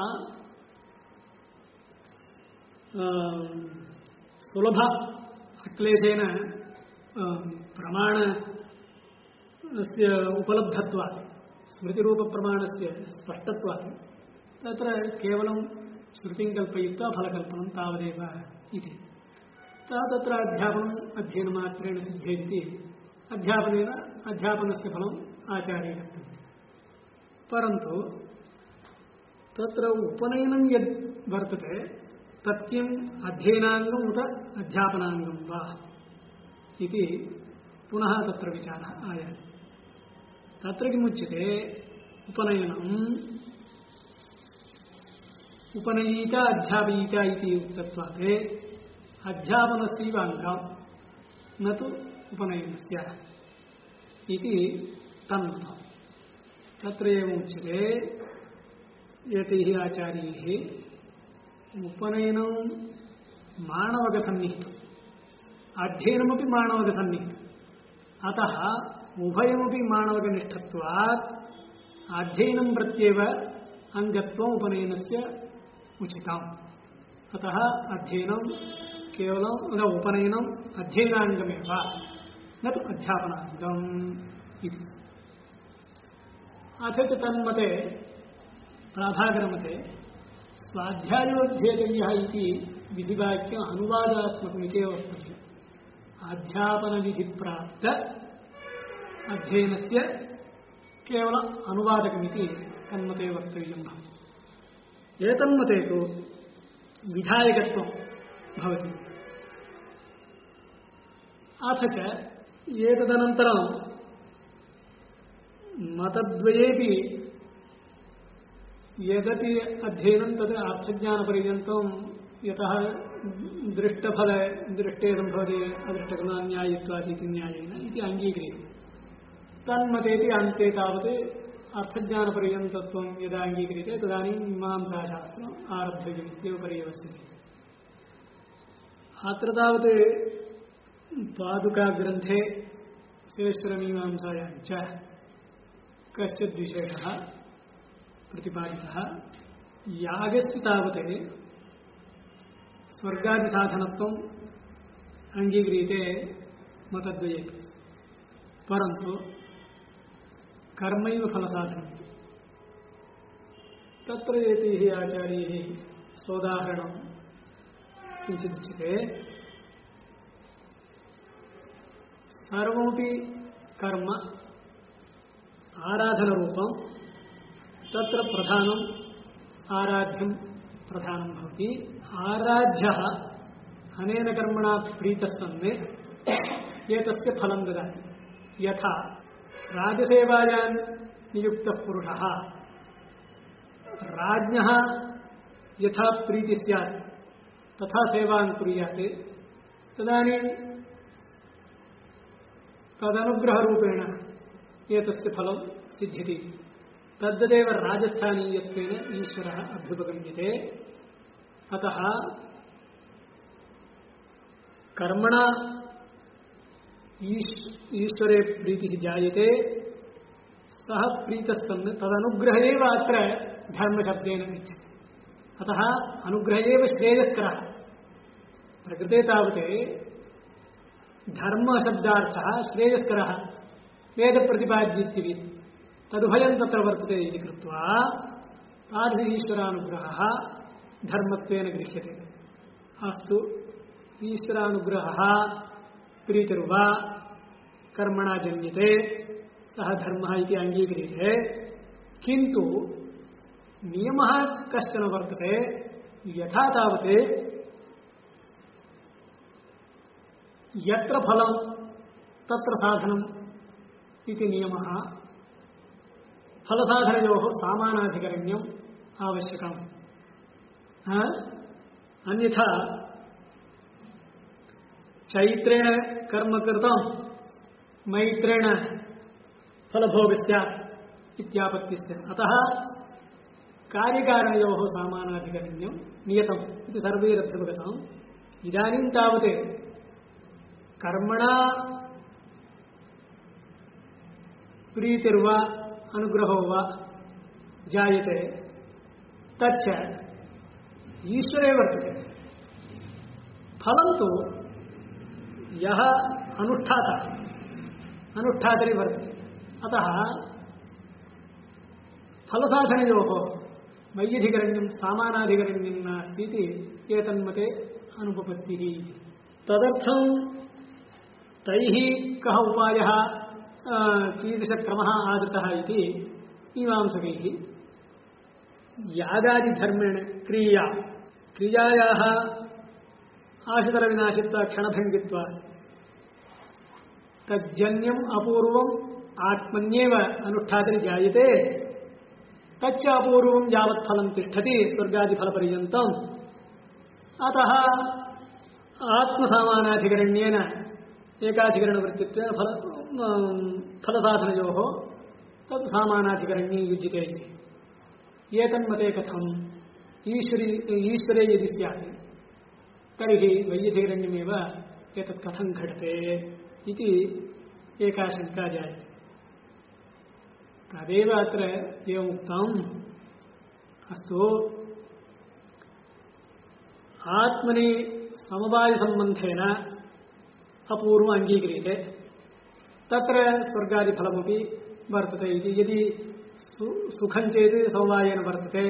सुलभ अक्लेशेन प्रमाणस्य उपलब्धत्वात् स्मृतिरूपप्रमाणस्य स्पष्टत्वात् तत्र केवलं श्रुतिं कल्पयित्वा फलकल्पनं तावदेव इति तत्र अध्यापनम् अध्ययनमात्रेण सिद्ध्येति अध्यापनेन अध्यापनस्य फलम् आचार्यकत्वम् परन्तु तत्र उपनयनं यद् वर्तते तत् किम् अध्ययनाङ्गम् उत अध्यापनाङ्गं वा इति पुनः तत्र विचारः आयाति तत्र किमुच्यते उपनयनम् उपनयीत अध्यापयीत इति उक्तत्वात् अध्यापनस्यैव अङ्गम् न तु उपनयनस्य इति तन्मतम्। तत्र एव उच्यते एतैः आचार्यैः उपनयनं माणवकसन्निहितम्, अध्ययनमपि माणवकसन्निहितम्। अतः उभयमपि माणवकनिष्ठत्वात् अध्ययनं प्रत्येव अंगत्वम् उपनयनस्य उचितम्। अतः अध्ययनं केवलं उपनयनम् अध्ययनाङ्गमेव न तु अध्यापनाङ्गम् इति। अथ च तन्मते प्राभाकरमते स्वाध्यायोऽध्येतव्यः इति विधिवाक्यम् अनुवादात्मकमित्येव वर्तते। अध्यापनविधिप्राप्त अध्ययनस्य केवल अनुवादकमिति तन्मते वक्तव्यं भवति। एतन्मते तु विधायकत्वं भवति। अथ च एतदनन्तरं मतद्वयेपि यदपि अध्ययनं तद् अर्थज्ञानपर्यन्तं यतः दृष्टेदं भवति अदृष्टकर्णान्यायित्वादिति न्यायेन इति अङ्गीक्रियते। तन्मतेति अन्ते तावत् अर्थज्ञानपर्यन्तत्वं यदा अङ्गीक्रियते तदानीं मीमांसाशास्त्रम् आरब्धव्यमित्येव पर्यवस्यते। अत्र तावत् पादुकाग्रन्थे श्रेष्ठमीमांसायां च कश्चित् विशेषः प्रतिपादितः। यागस्य तावत् स्वर्गादिसाधनत्वम् अङ्गीक्रियते मतद्वये, परन्तु कर्मैव फलसाधनम्। तत्र एतैः आचार्यैः सोदाहरणं किञ्चिदुच्यते। सर्वमपि कर्म आराधनरूपं, तत्र प्रधानम् आराध्यं प्रधानं भवति। आराध्यः अनेन कर्मणा प्रीतः सन् एतस्य फलं ददाति। यथा राजसेवायां नियुक्तः पुरुषः राज्ञः यथा प्रीति स्यात् तथा सेवां कुर्यात्, तदानीं तदनुग्रहरूपेण एतस्य फलं सिद्ध्यति। तद्वदेव राजस्थानीयत्वेन ईश्वरः अभ्युपगम्यते। अतः कर्मणा ईश्वरे प्रीतिः जायते, सः प्रीतः सन् तदनुग्रह एव अत्र धर्मशब्देन गच्छति। अतः अनुग्रह एव श्रेयस्करः। प्रकृते तावत् धर्मशब्दार्थः श्रेयस्करः वेदप्रतिपाद्येति तदुभयं तत्र वर्तते इति कृत्वा तादृश ईश्वरानुग्रहः धर्मत्वेन गृह्यते। अस्तु, ईश्वरानुग्रहः प्रीतिर्वा कर्मणा जन्यते, सः धर्मः इति अङ्गीक्रियते। किन्तु नियमः कश्चन वर्तते। यथा तावत् यत्र फलं तत्र साधनम् इति नियमः, फलसाधनयोः सामानाधिकरण्यम् आवश्यकम्। अन्यथा चैत्रेण कर्म कृतं मैत्रेण फलभोगः स्यात् इत्यापत्तिस्य। अतः कार्यकारणयोः सामानाधिकरण्यं नियतम् इति सर्वैरभ्युपगतम्। इदानीं तावत् कर्मणा प्रीतिर्वा अनुग्रहो वा जायते, तच्च ईश्वरे वर्तते। फलं तु यः अनुष्ठातरि वर्तते। अतः फलसाधनयोः मय्यधिकरण्यं सामानाधिकरण्यं नास्ति इति एतन्मते अनुपपत्तिः इति। तदर्थं तैः कः उपायः कीदृशक्रमः आदृतः इति मीमांसकैः यागादिधर्मेण क्रियायाः आशितरविनाशित्वा क्षणभङ्गित्वा तज्जन्यम् अपूर्वम् आत्मन्येव अनुष्ठातरि जायते, तच्च अपूर्वं यावत् फलं तिष्ठति स्वर्गादिफलपर्यन्तम्। अतः आत्मसामानाधिकरण्येन एकाधिकरणवृत्तित्वेन फलसाधनयोः तत् सामानाधिकरण्ये युज्यते इति। एतन्मते कथम् ईश्वरे यदि स्यात् तर्हि वैयधिकरण्यमेव एतत् कथं घटते इति एका शङ्का जायते। तदेव अत्र एवमुक्तम्। अस्तु, आत्मनि समवायसम्बन्धेन अपूर्वम् अङ्गीक्रियते, तत्र स्वर्गादिफलमपि वर्तते इति। यदि सुखं चेत् समवायेन वर्तते,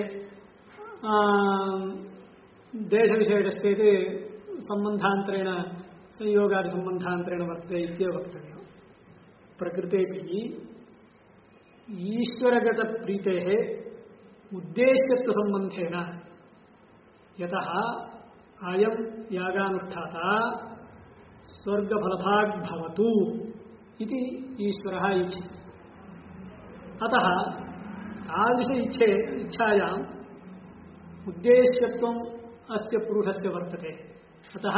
देशविशेषश्चेत् सम्बन्धान्तरेण संयोगादिसम्बन्धान्तरेण वर्तते इत्येव वक्तव्यम्। प्रकृतेऽपि ईश्वरगतप्रीतेः उद्देश्यत्वसम्बन्धेन यतः अयं यागानुष्ठाता स्वर्गफलभाग् भवतु इति ईश्वरः इच्छति। अतः तादृश इच्छायाम् उद्देश्यत्वम् अस्य पुरुषस्य वर्तते। अतः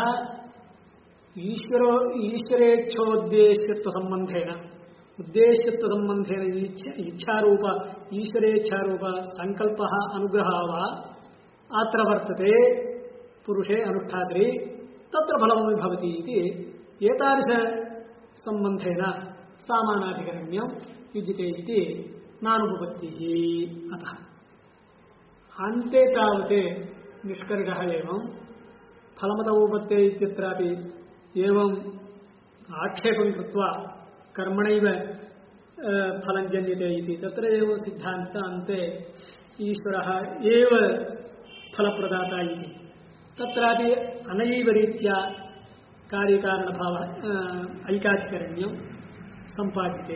ईश्वरेच्छोद्देश्यत्वसम्बन्धेन उद्देश्यत्वसम्बन्धेन इच्छारूप ईश्वरेच्छारूप संकल्पः अनुग्रहः वा अत्र वर्तते पुरुषे अनुष्ठात्रे, तत्र फलमपि भवति इति एतादृशसम्बन्धेन सामानाधिकरण्यं युज्यते इति नानुपपत्तिः। अतः अन्ते तावत् निष्कर्षः एवं फलमत उपपत्ते इत्यत्रापि एवम् आक्षेपं कृत्वा कर्मणैव फलं जन्यते इति तत्र एव सिद्धान्त अन्ते ईश्वरः एव फलप्रदाता इति तत्रापि अनैव रीत्या कार्यकारणभावः ऐकाधिकरण्यं सम्पाद्यते।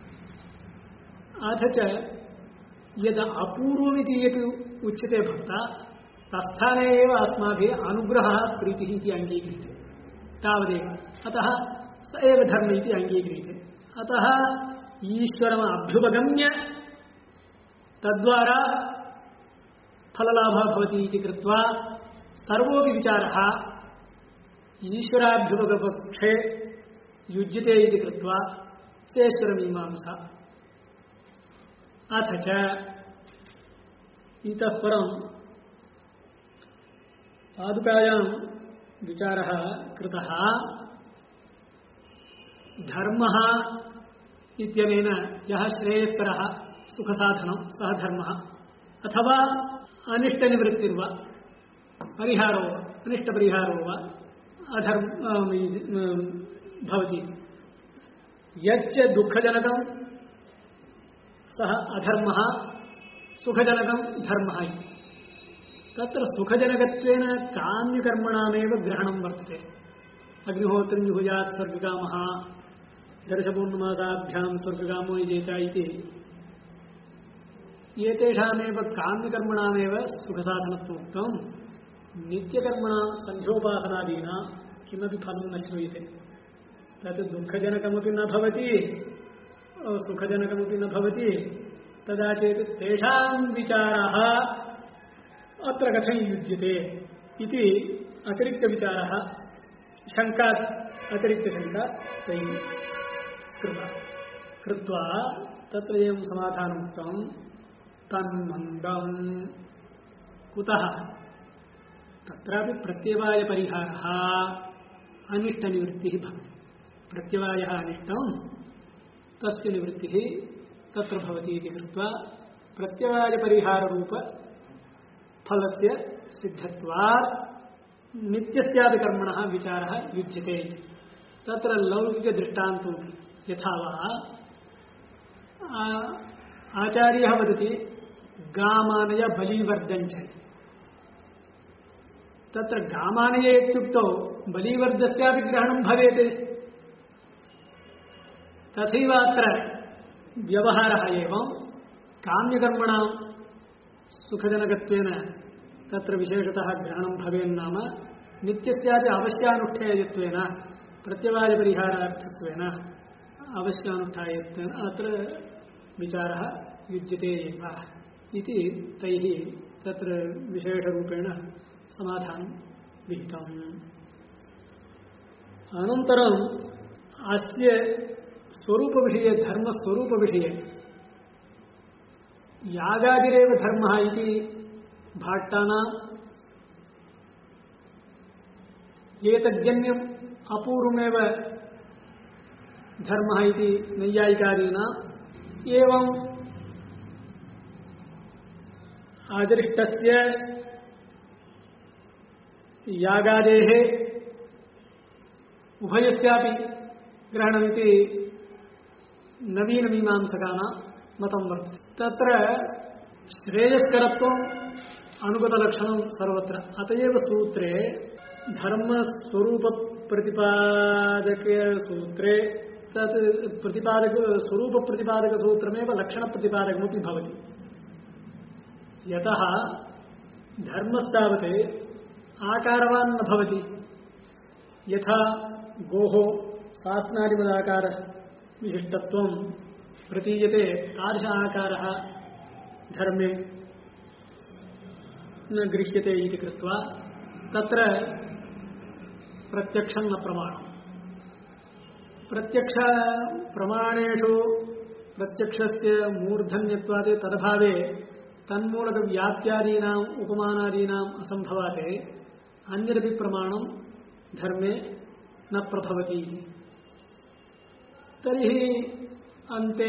अथ च यद् अपूर्वमिति यत् उच्यते भवता तत्स्थाने एव अस्माभिः अनुग्रहः प्रीतिः इति अङ्गीक्रियते तावदेव। अतः स एव धर्म इति अङ्गीक्रियते। अतः ईश्वरम् अभ्युपगम्य तद्वारा फललाभः भवति इति कृत्वा सर्वोऽपि विचारः ईश्वराभ्युपगपक्षे युज्यते इति कृत्वा शेषरमीमांसा। अथ च इतः परं पादुकायां विचारः कृतः धर्मः इत्यनेन यः श्रेयस्करः सुखसाधनं सः धर्मः अथवा अनिष्टनिवृत्तिर्वा परिहारो वा अनिष्टपरिहारो वा अधर्म भवति। यच्च दुःखजनकं सः अधर्मः सुखजनकं धर्मः इति। तत्र सुखजनकत्वेन काम्यकर्मणामेव ग्रहणं वर्तते। अग्निहोत्रं जुहुयात् स्वर्गकामः दर्शपूर्णमासाभ्यां स्वर्गकामो यजेत इति एतेषामेव काम्यकर्मणामेव सुखसाधनत्वमुक्तं। नित्यकर्मणां सन्ध्योपासनादीनां किमपि फलं न श्रूयते। तत् दुःखजनकमपि न भवति सुखजनकमपि न भवति। तदा चेत् तेषां विचारः अत्र कथं युज्यते इति अतिरिक्तविचारः शङ्का अतिरिक्तशङ्का तैः कृत्वा तत्र एवं समाधानमुक्तं तन्मन्दं कुतः तत्रापि प्रत्यवायपरिहारः अनिष्टनिवृत्तिः भवति। प्रत्यवायः अनिष्टं तस्य निवृत्तिः तत्र भवति इति कृत्वा प्रत्यवायपरिहाररूप फलस्य सिद्धत्वात् नित्यस्यापि कर्मणः विचारः युज्यते। तत्र लौकिकदृष्टान्तं यथा वा आचार्यः वदति गामानय बलिवर्धञ्च। तत्र गामानय इत्युक्तौ बलिवर्धस्यापि ग्रहणं भवेत्। तथैव अत्र व्यवहारः एवं काम्यकर्मणां सुखजनकत्वेन तत्र विशेषतः ग्रहणं भवेन्नाम नित्यस्यापि अवश्यानुष्ठेयत्वेन प्रत्यवायपरिहारार्थत्वेन अवश्यानुष्ठायत्वेन अत्र विचारः युज्यते एव इति तैः तत्र विशेषरूपेण समाधानं विहितम्। अनन्तरं अस्य स्वरूप विषये धर्म स्वरूप विषये यागादिरेव धर्मः इति भाट्टानां एतज्जन्यम् अपूर्वमेव धर्मः इति नैयायिकादीनाम् एवं अदृष्टस्य यागादेः उभयस्यापि ग्रहणमिति नवीनमीमांसकानां मतं वर्तते। तत्र श्रेयस्करत्वम् अनुगतलक्षणं सर्वत्र। अत एव सूत्रे धर्मस्वरूपप्रतिपादकसूत्रे तत् प्रतिपादक स्वरूपप्रतिपादकसूत्रमेव लक्षणप्रतिपादकमपि भवति। यतः धर्मस्तावत् आकारवान् न भवति। यथा गोः शासनादिमदाकार विशिष्टत्वं प्रतीयते तादृश आकारः धर्मे न गृह्यते इति कृत्वा तत्र प्रत्यक्षं न प्रमाणम्। प्रत्यक्ष प्रमाणेषु प्रत्यक्षस्य मूर्धन्यत्वात् तदभावे तन्मूलक व्याप्त्यादीनाम् उपमानादीनाम् असंभवात् अन्यदपि प्रमाणं धर्मे न प्रभवति इति। तर्हि अन्ते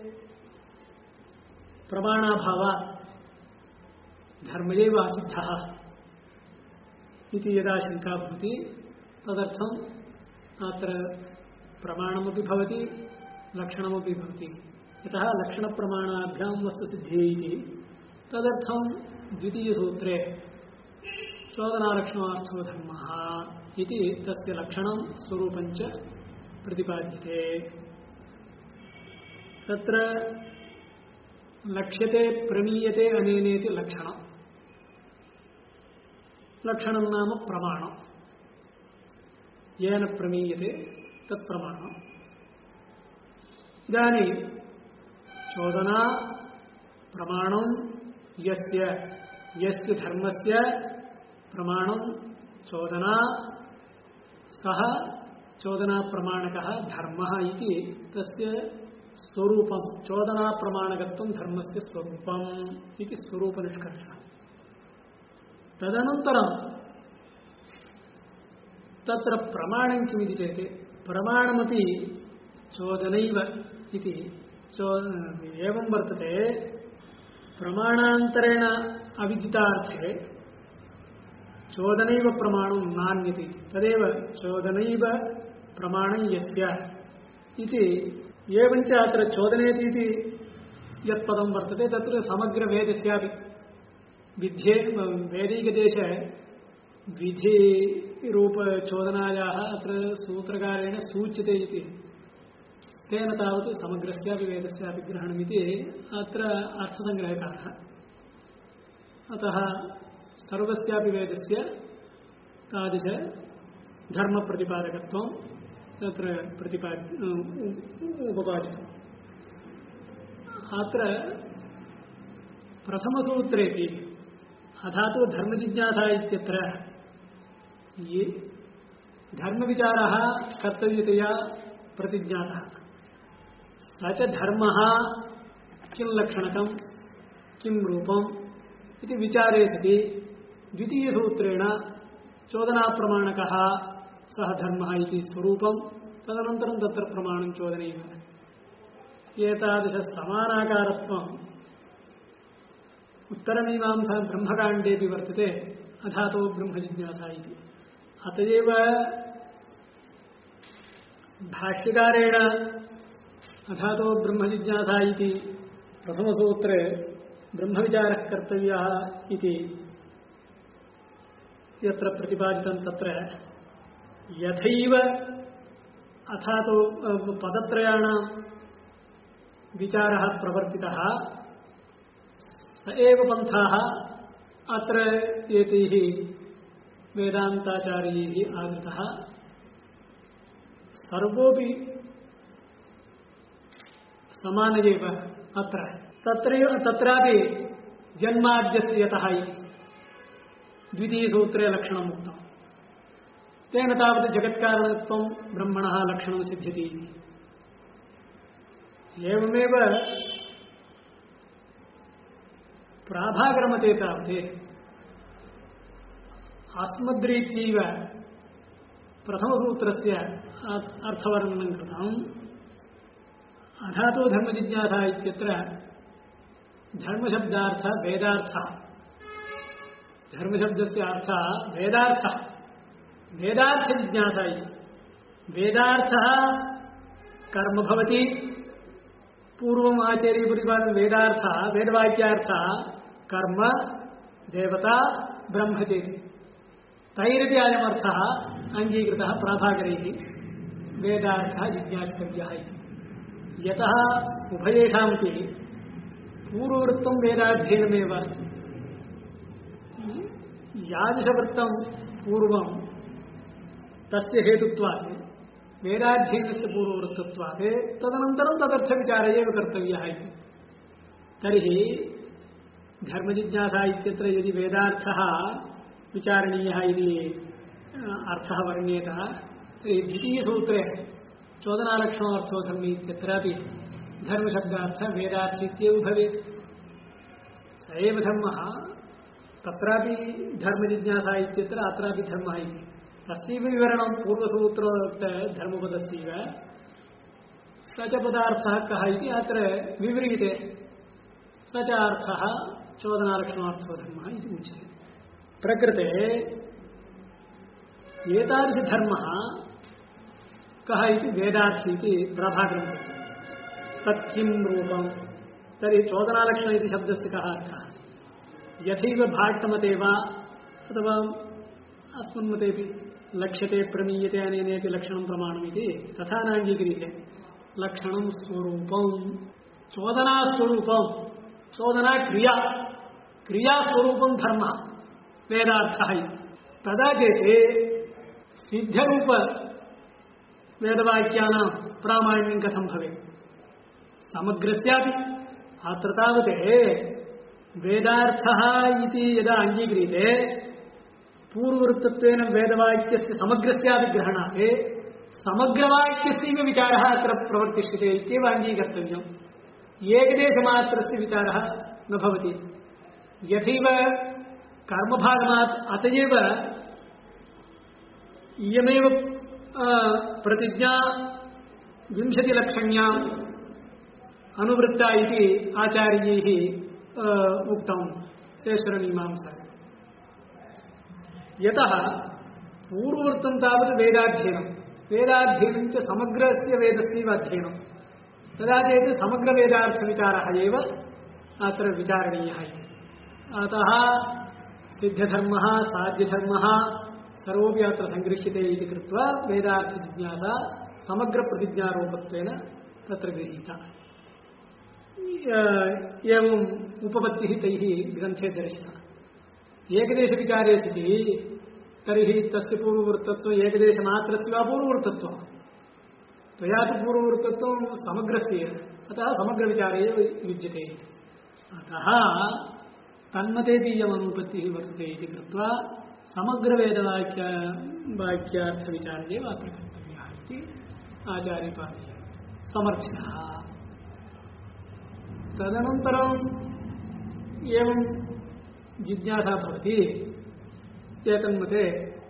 प्रमाणाभावात् धर्म एव असिद्धः इति यदा शंका भवति तदर्थम् अत्र प्रमाणमपि भवति लक्षणमपि भवति। यतः लक्षणप्रमाणाभ्यां वस्तुसिद्धिः इति तदर्थं द्वितीयसूत्रे चोदनालक्षणार्थो धर्मः इति तस्य लक्षणं स्वरूपञ्च प्रतिपाद्यते। तत्र लक्ष्यते प्रमीयते अनेनेति लक्षणं। लक्षणं नाम प्रमाणं। येन प्रमीयते तत् प्रमाणम्। इदानीं चोदना प्रमाणं यस्य धर्मस्य प्रमाणं चोदना सः चोदना प्रमाणकः धर्मः इति तस्य स्वरूपं चोदना प्रमाणकत्वं धर्मस्य स्वरूपम् इति स्वरूपनिष्कर्षः। तदनन्तरं तत्र प्रमाणं किमिति चेत् प्रमाणमपि चोदनैव इति एवं वर्तते। प्रमाणान्तरेण अविदितार्थे चोदनैव प्रमाणं नान्यते तदेव चोदनैव प्रमाणं यस्य इति। एवञ्च अत्र चोदनेति इति यत्पदं वर्तते तत्र समग्रवेदस्यापि विध्ये वैदिकदेशे विधिरूपचोदनायाः अत्र सूत्रकारेण सूच्यते इति। तेन तावत् समग्रस्यापि वेदस्यापि ग्रहणमिति अत्र अर्थसङ्ग्रहकारः। अतः सर्वस्यापि वेदस्य तादृश धर्मप्रतिपादकत्वं तत्र उपपादितम्। अत्र प्रथमसूत्रेपि अधातु धर्मजिज्ञासा इत्यत्र ये धर्मविचारः कर्तव्यतया प्रतिज्ञातः स च धर्मः किं लक्षणकं किं रूपम् इति विचारे सति द्वितीयसूत्रेण चोदनाप्रमाणकः सः धर्मः इति स्वरूपं तदनन्तरं तत्र प्रमाणं चोदनैव। एतादृशसमानाकारत्वम् उत्तरमीमांसा ब्रह्मकाण्डेपि वर्तते अधातो ब्रह्मजिज्ञासा इति। अतएव भाष्यकारेण अधातो ब्रह्मजिज्ञासा इति प्रथमसूत्रे ब्रह्मविचारः कर्तव्यः इति यत्र प्रतिपादितं तत्र यथैव अथातो पदत्रयाणां विचारः प्रवर्तितः स एव पन्थाः अत्र एतैः वेदान्ताचार्यैः आदृतः सर्वोपि समान एव अत्र तत्रापि जन्माद्यस्य यतः इति द्वितीयसूत्रे लक्षणम् उक्तम्। तेन तावत् जगत्कारणत्वं ब्रह्मणः लक्षणं सिद्ध्यति। एवमेव प्राभाकरमते तावत् अस्मद्रीत्यैव प्रथमसूत्रस्य अर्थवर्णनं कृतम्। अधातो धर्मजिज्ञासा इत्यत्र धर्मशब्दार्थ वेदार्थः, धर्मशब्दस्य अर्थः वेदार्थः, वेदार्थजिज्ञासा इति। वेदार्थः कर्म भवति, पूर्वम् आचार्यप्रतिपादितं वेदार्थः वेदवाक्यार्थः कर्म देवता ब्रह्म चेति। तैरपि अयमर्थः अङ्गीकृतः प्राभाकरैः वेदार्थः जिज्ञासितव्यः इति। यतः उभयेषामपि पूर्ववृत्तं वेदाध्ययनमेव, यादृशवृत्तं पूर्वं तस्य हेतुत्वात् वेदाध्ययनस्य पूर्ववृत्तत्वात् तदनन्तरं तदर्थविचारः एव कर्तव्यः इति। तर्हि धर्मजिज्ञासा इत्यत्र यदि वेदार्थः विचारणीयः इति अर्थः वर्ण्येत तर्हि द्वितीयसूत्रे चोदनालक्षणोऽर्थो धर्मी इत्यत्रापि धर्मशब्दार्थ वेदार्थ इत्येव भवेत्। स एव धर्मः, तत्रापि धर्मजिज्ञासा इत्यत्र अत्रापि धर्मः इति तस्यैव विवरणं पूर्वसूत्रोक्त धर्मपदस्यैव स च पदार्थः कः इति अत्र विव्रियते। स च अर्थः चोदनालक्षणार्थो धर्मः इति उच्यते। प्रकृते एतादृशधर्मः कः इति वेदार्थी इति प्राभाकरं भवति। तत् किं रूपं? तर्हि चोदनालक्षण इति शब्दस्य कः अर्थः? यथैव भाट्टमते वा अथवा अस्मन्मतेपि लक्ष्यते प्रमीयते अनेनेति लक्षणं प्रमाणमिति तथा नाङ्गीक्रियते। लक्षणं स्वरूपं, चोदनास्वरूपं, चोदना क्रिया, क्रियास्वरूपं धर्मः वेदार्थः। तदा चेत् सिद्धरूप वेदवाक्यानां प्रामाण्यं कथं भवेत्? समग्रस्यापि अत्र तावत् वेदार्थः इति यदा अङ्गीक्रियते पूर्ववृत्तत्वेन वेदवाक्यस्य समग्रस्यापि ग्रहणात् समग्रवाक्यस्यैव विचारः अत्र प्रवर्तिष्यते इत्येव अङ्गीकर्तव्यम्। एकदेशमात्रस्य विचारः न भवति। यथैव कर्मभागमात् अतएव इयमेव प्रतिज्ञा 20लक्षण्याम् अनुवृत्ता इति आचार्यैः उक्तं शेषरमीमांसा। यतः पूर्ववृत्तं तावत् वेदाध्ययनं, वेदाध्ययनं च समग्रस्य वेदस्यैव अध्ययनं। तदा चेत् समग्रवेदार्थविचारः एव अत्र विचारणीयः इति। अतः सिद्धधर्मः साध्यधर्मः सर्वोपि अत्र संगृह्यते इति कृत्वा वेदार्थजिज्ञासा समग्रप्रतिज्ञारूपत्वेन तत्र गृहीता। एवम् उपपत्तिः तैः ग्रन्थे दर्शिता। एकदेशविचारे सति तर्हि तस्य पूर्ववृत्तत्वम् एकदेशमात्रस्य वा पूर्ववृत्तत्वं? त्वया तु पूर्ववृत्तत्वं समग्रस्य, अतः समग्रविचारे एव युज्यते इति। अतः तन्मतेपि इयमनुपत्तिः वर्तते इति कृत्वा समग्रवेदवाक्यार्थविचारे एव अत्र कर्तव्यः इति आचार्यपादः समर्थितः। तदनन्तरम् एवं जिज्ञासा भवति एतन्मते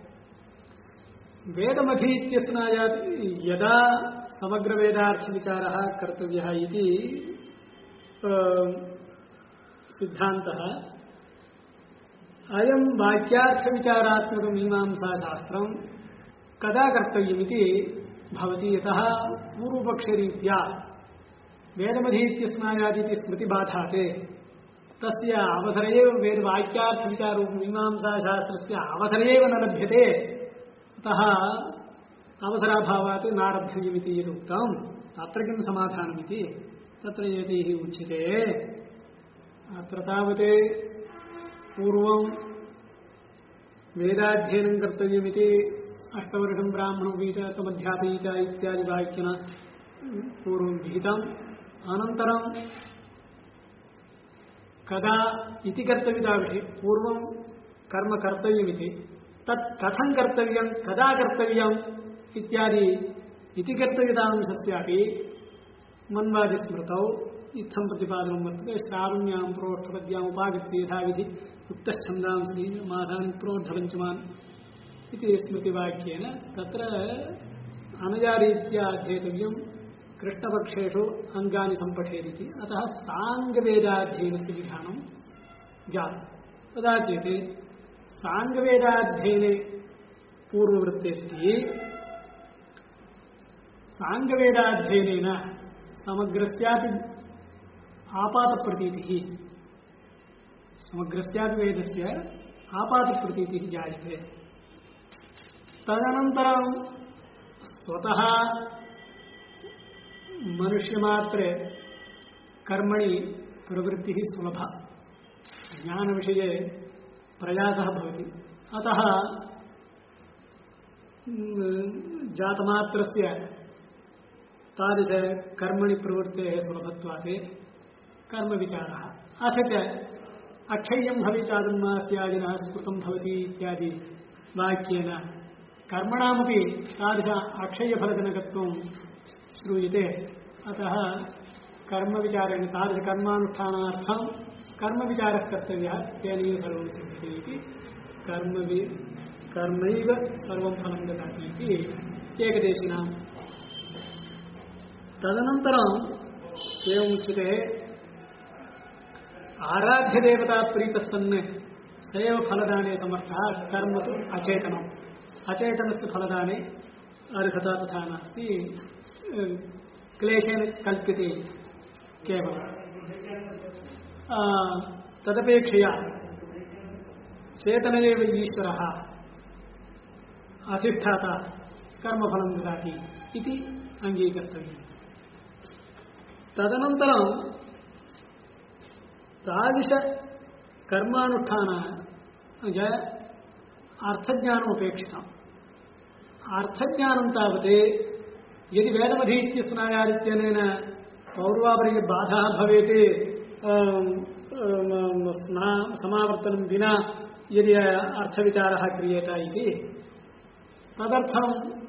वेदमधीत्यस्नायात् यदा समग्रवेदार्थविचारः कर्तव्यः इति सिद्धान्तः, अयं वाक्यार्थविचारात्मकमीमांसाशास्त्रं कदा कर्तव्यमिति भवति। यतः पूर्वपक्षरीत्या वेदमधीत्यस्नायादिति स्मृतिबाधात् तस्य अवसरे एव वेदवाक्यार्थविचारमीमांसाशास्त्रस्य अवसरे एव न लभ्यते। अतः अवसराभावात् नारब्धव्यमिति यद् उक्तम्, अत्र किं समाधानमिति तत्र यतैः उच्यते। अत्र तावत् पूर्वं वेदाध्ययनं कर्तव्यमिति अष्टवर्षं ब्राह्मणोपीतमध्यापयीत इत्यादि वाक्येन पूर्वं विहितम्। अनन्तरं कदा इति कर्तव्यता विषये पूर्वं कर्म कर्तव्यमिति, तत् कथं कर्तव्यं कदा कर्तव्यम् इत्यादि इति कर्तव्यतांशस्यापि मन्वादिस्मृतौ इत्थं प्रतिपादनं वर्तते। श्रावण्यां प्रोष्ठपद्याम् उपागत्य यथाविधि उक्तच्छन्दांसि मासान् प्रोढपञ्चमान् इति स्मृतिवाक्येन तत्र अनया रीत्या अध्येतव्यं कृष्णपक्षेषु अङ्गानि सम्पठेदिति। अतः साङ्गवेदाध्ययनस्य विधानं जातं। कदाचित् साङ्गवेदाध्ययने पूर्ववृत्ते सति साङ्गवेदाध्ययनेन समग्रस्यापि आपातप्रतीतिः समग्रस्यापि वेदस्य आपातप्रतीतिः जायते। तदनन्तरं स्वतः मनुष्यमात्रे कर्मणि प्रवृत्तिः सुलभा, ज्ञानविषये प्रयासः भवति। अतः जातमात्रस्य तादृश कर्मणि प्रवृत्तेः सुलभत्वात् कर्मविचारः। अथ च अक्षय्यं भविचादन्मास्यादिनः स्मृतं भवति इत्यादि वाक्येन कर्मणामपि तादृश अक्षय्यफलजनकत्वं श्रूयते। अतः कर्मविचारेण तादृशकर्मानुष्ठानार्थं कर्मविचारः कर्तव्यः, तेनैव सर्वं सिद्ध्यति इति। कर्मैव सर्वं फलं ददाति इति एकदेशिनां। तदनन्तरम् एवमुच्यते आराध्यदेवता प्रीतः सन् स एव फलदाने समर्थः, कर्म तु अचेतनम्, अचेतनस्य फलदाने अर्हता तथा नास्ति, क्लेशेन कल्प्यते केवलम्। तदपेक्षया चेतन एव ईश्वरः अधिष्ठाता कर्मफलं ददाति इति अङ्गीकर्तव्यम्। तदनन्तरं तादृश कर्मानुष्ठान अर्थज्ञानमुपेक्षितम्। अर्थज्ञानं तावत् यदि वेदमधीत्य स्नायादित्यनेन पौर्वापरिबाधः भवेत्, समावर्तनं विना यदि अर्थविचारः क्रियेत इति तदर्थं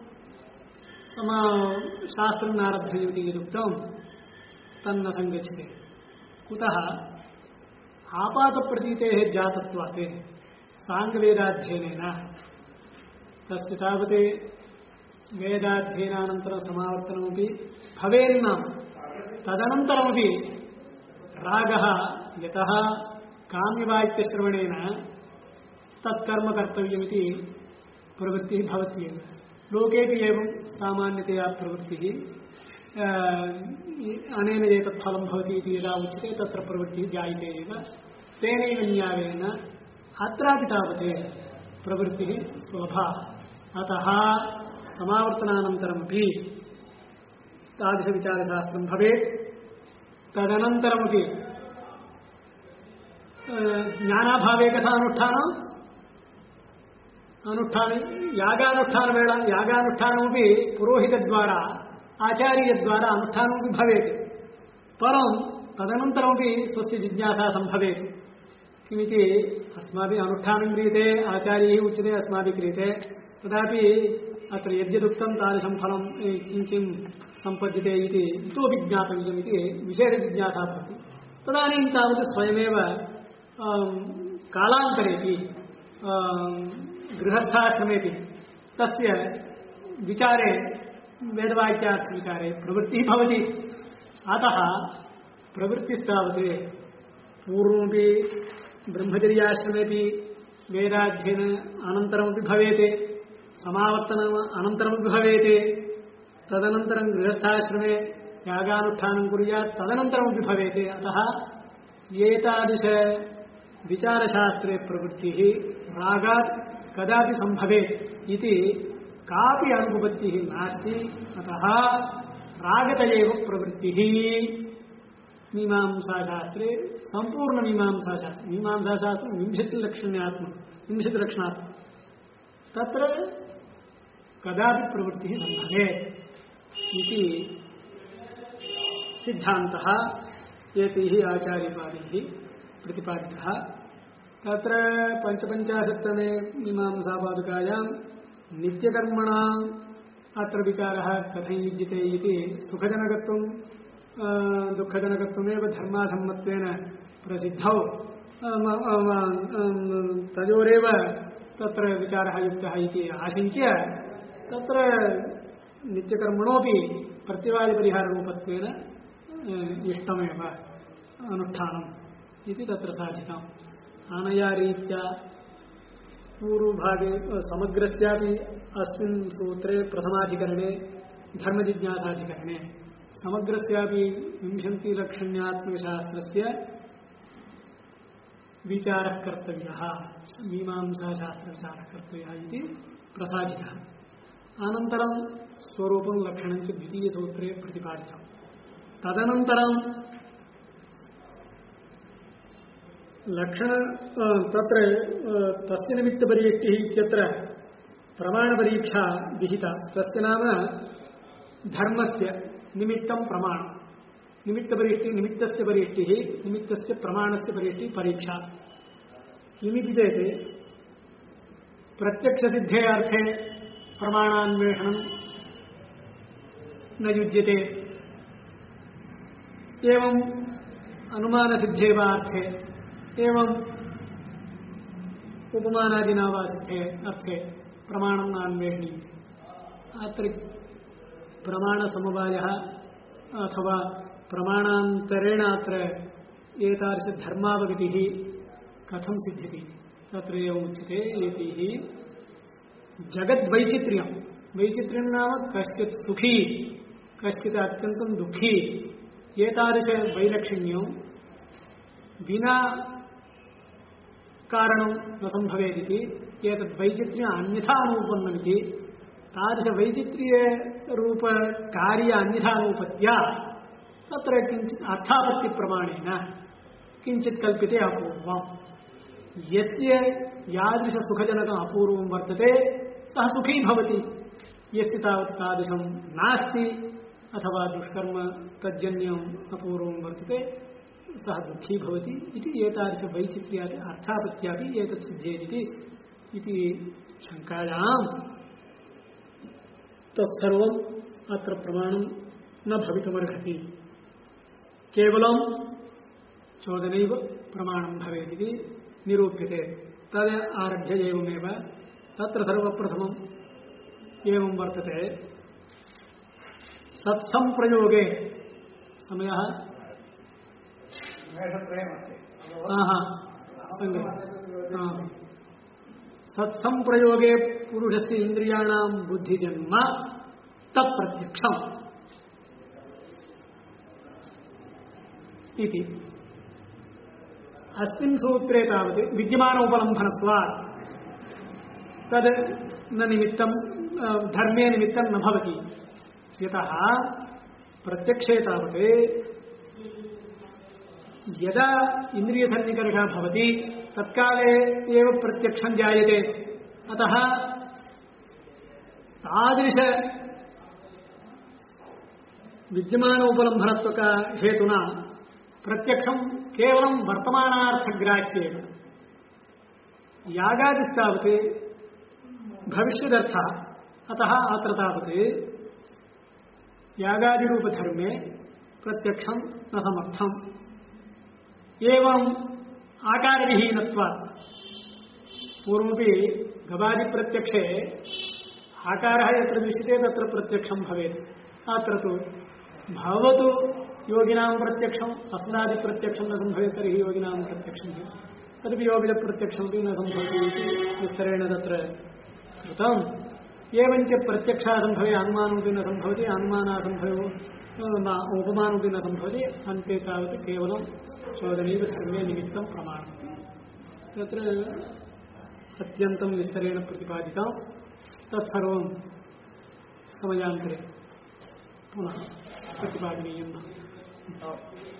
शास्त्रं नारब्धमिति यदुक्तं तन्न सङ्गच्छते। कुतः? आपातप्रतीतेः जातत्वात् साङ्गवेदाध्ययनेन तस्य तावत् वेदाध्ययनानन्तरं समावर्तनमपि भवेन्नाम तदनन्तरमपि रागः यतः काम्यवाक्यश्रवणेन तत्कर्म कर्तव्यमिति प्रवृत्तिः भवत्येव। लोकेपि एवं सामान्यतया प्रवृत्तिः अनेन एतत् फलं भवति इति यदा उच्यते तत्र प्रवृत्तिः जायते एव। तेनैव न्यायेन अत्रापि तावत् प्रवृत्तिः सुलभा। अतः समावर्तनानन्तरमपि तादृशविचारशास्त्रं भवेत्। तदनन्तरमपि ज्ञानाभावे कथा अनुष्ठान यागानुष्ठानवेला यागानुष्ठानमपि पुरोहितद्वारा आचार्यद्वारा अनुष्ठानमपि भवेत्। परं तदनन्तरमपि स्वस्य जिज्ञासा सम्भवेत्। किमिति अस्माभिः अनुष्ठानं क्रियते, आचार्यैः उच्यते, अस्माभिः क्रियते, तथापि अत्र यद्यदुक्तं तादृशं फलं किं सम्पद्यते इति इतोपि ज्ञातव्यमिति विशेषजिज्ञासा भवति। तदानीं तावत् स्वयमेव कालान्तरेपि गृहस्थाश्रमेपि तस्य विचारे वेदवाक्यार्थविचारे प्रवृत्तिः भवति। अतः प्रवृत्तिस्तावत् पूर्वमपि ब्रह्मचर्याश्रमेपि वेदाध्ययन अनन्तरमपि भवेत्, समावर्तनम् अनन्तरमपि भवेत्, तदनन्तरं गृहस्थाश्रमे यागानुष्ठानं कुर्यात् तदनन्तरमपि भवेत्। अतः एतादृश विचारशास्त्रे प्रवृत्तिः रागात् कदापि सम्भवेत् इति कापि अनुपपत्तिः नास्ति। अतः रागत एव प्रवृत्तिः मीमांसाशास्त्रे सम्पूर्णमीमांसाशास्त्रे मीमांसाशास्त्रं 20 लक्षणात्मकं तत्र कदापि प्रवृत्तिः सम्भवेत् इति सिद्धान्तः एतैः आचार्यपादैः प्रतिपादितः। तत्र पंचपञ्चाशत्तमे मीमांसापादुकायां नित्यकर्मणाम् अत्र विचारः कथं युज्यते इति सुखजनकत्वं दुःखजनकत्वमेव धर्माधर्मत्वेन प्रसिद्धौ तयोरेव तत्र विचारः युक्तः इति आशङ्क्य तत्र नित्यकर्मणोऽपि प्रत्यवादिपरिहाररूपत्वेन इष्टमेव अनुष्ठानम् इति तत्र साधितम्। अनया रीत्या पूर्वभागे समग्रस्यापि अस्मिन् सूत्रे प्रथमाधिकरणे धर्मजिज्ञासाधिकरणे समग्रस्यापि विंशतिलक्षण्यात्मकशास्त्रस्य विचारः कर्तव्यः मीमांसाशास्त्रविचारः कर्तव्यः इति प्रसादितः। अनन्तरं स्वरूपं लक्षणं च द्वितीयसूत्रे प्रतिपादितम्। तदनन्तरं लक्षण तत्र तस्य निमित्तपरियष्टिः इत्यत्र प्रमाणपरीक्षा विहिता। तस्य नाम धर्मस्य निमित्तं प्रमाणं निमित्तपरियष्टिः निमित्तस्य परियष्टिः निमित्तस्य प्रमाणस्य परियष्टिः परीक्षा। किमिति चेत् प्रत्यक्षसिद्धे अर्थे प्रमाणान्वेषणं न युज्यते, एवं अनुमानसिद्धे वा अर्थे एवं उपमानादिना वा सिद्धे अर्थे प्रमाणं नान्वेषणीयम्। अत्र प्रमाणसमवायः अथवा प्रमाणान्तरेण अत्र एतादृशधर्मावगतिः कथं सिद्ध्यति तत्र एवम् उच्यते। एतैः जगद्वैचित्र्यं वैचित्र्यं नाम कश्चित् सुखी कश्चित् अत्यन्तं दुःखी एतादृशवैलक्षण्यं विना कारणं न सम्भवेदिति एतद्वैचित्र्यम् अन्यथा अनुपन्नमिति तादृशवैचित्र्यरूपकार्य अन्यथानुपत्या तत्र किञ्चित् अर्थापत्तिप्रमाणेन किञ्चित् कल्प्यते अपूर्वम्। यस्य यादृशसुखजनकम् अपूर्वं वर्तते सः सुखी भवति, यस्य तावत् तादृशं नास्ति अथवा दुष्कर्म तज्जन्यम् अपूर्वं वर्तते सः दुःखी भवति इति एतादृशवैचित्र्यादि अर्थापत्यापि एतत् सिद्ध्येदिति इति शङ्कायाम् तत्सर्वम् अत्र प्रमाणं न भवितुमर्हति, केवलं चोदनैव प्रमाणं भवेदिति निरूप्यते। तद् आरभ्य एवमेव तत्र सर्वप्रथमम् एवं वर्तते। सत्संप्रयोगे समयः सत्संप्रयोगे पुरुषस्य इन्द्रियाणां बुद्धिजन्म तत्प्रत्यक्षम् इति। अस्मिन् सूत्रे तावत् विद्यमानोपलम्भनत्वात् तद् न निमित्तं धर्मे निमित्तं न भवति। यतः प्रत्यक्षे तावत् यदा इन्द्रियसन्निकर्षः भवति तत्काले एव प्रत्यक्षं जायते। अतः तादृश विद्यमानोपलम्भनत्वक हेतुना प्रत्यक्षं केवलं वर्तमानार्थग्राह्येन। यागादिस्तावत् भविष्यदर्थः, अतः अत्र तावत् यागादिरूपधर्मे प्रत्यक्षं न समर्थम्। एवं आकारविहीनत्वात् पूर्वमपि गवादिप्रत्यक्षे आकारः यत्र दृश्यते तत्र प्रत्यक्षं भवेत्। अत्र तु भवतु योगिनां प्रत्यक्षम् अस्मदादिप्रत्यक्षं न सम्भवेत् तर्हि योगिनां प्रत्यक्षं तदपि योगिनप्रत्यक्षमपि न सम्भवति इति विस्तरेण तत्र कृतम्। एवञ्च प्रत्यक्षासम्भवे अनुमानमपि न सम्भवति, अनुमानासम्भवो उपमानमपि न सम्भवति। अन्ते तावत् केवलं चोदनैव धर्मे निमित्तं प्रमाणम्। तत्र अत्यन्तं विस्तरेण प्रतिपादितं। तत्सर्वं समयान्तरे पुनः प्रतिपादनीयम्।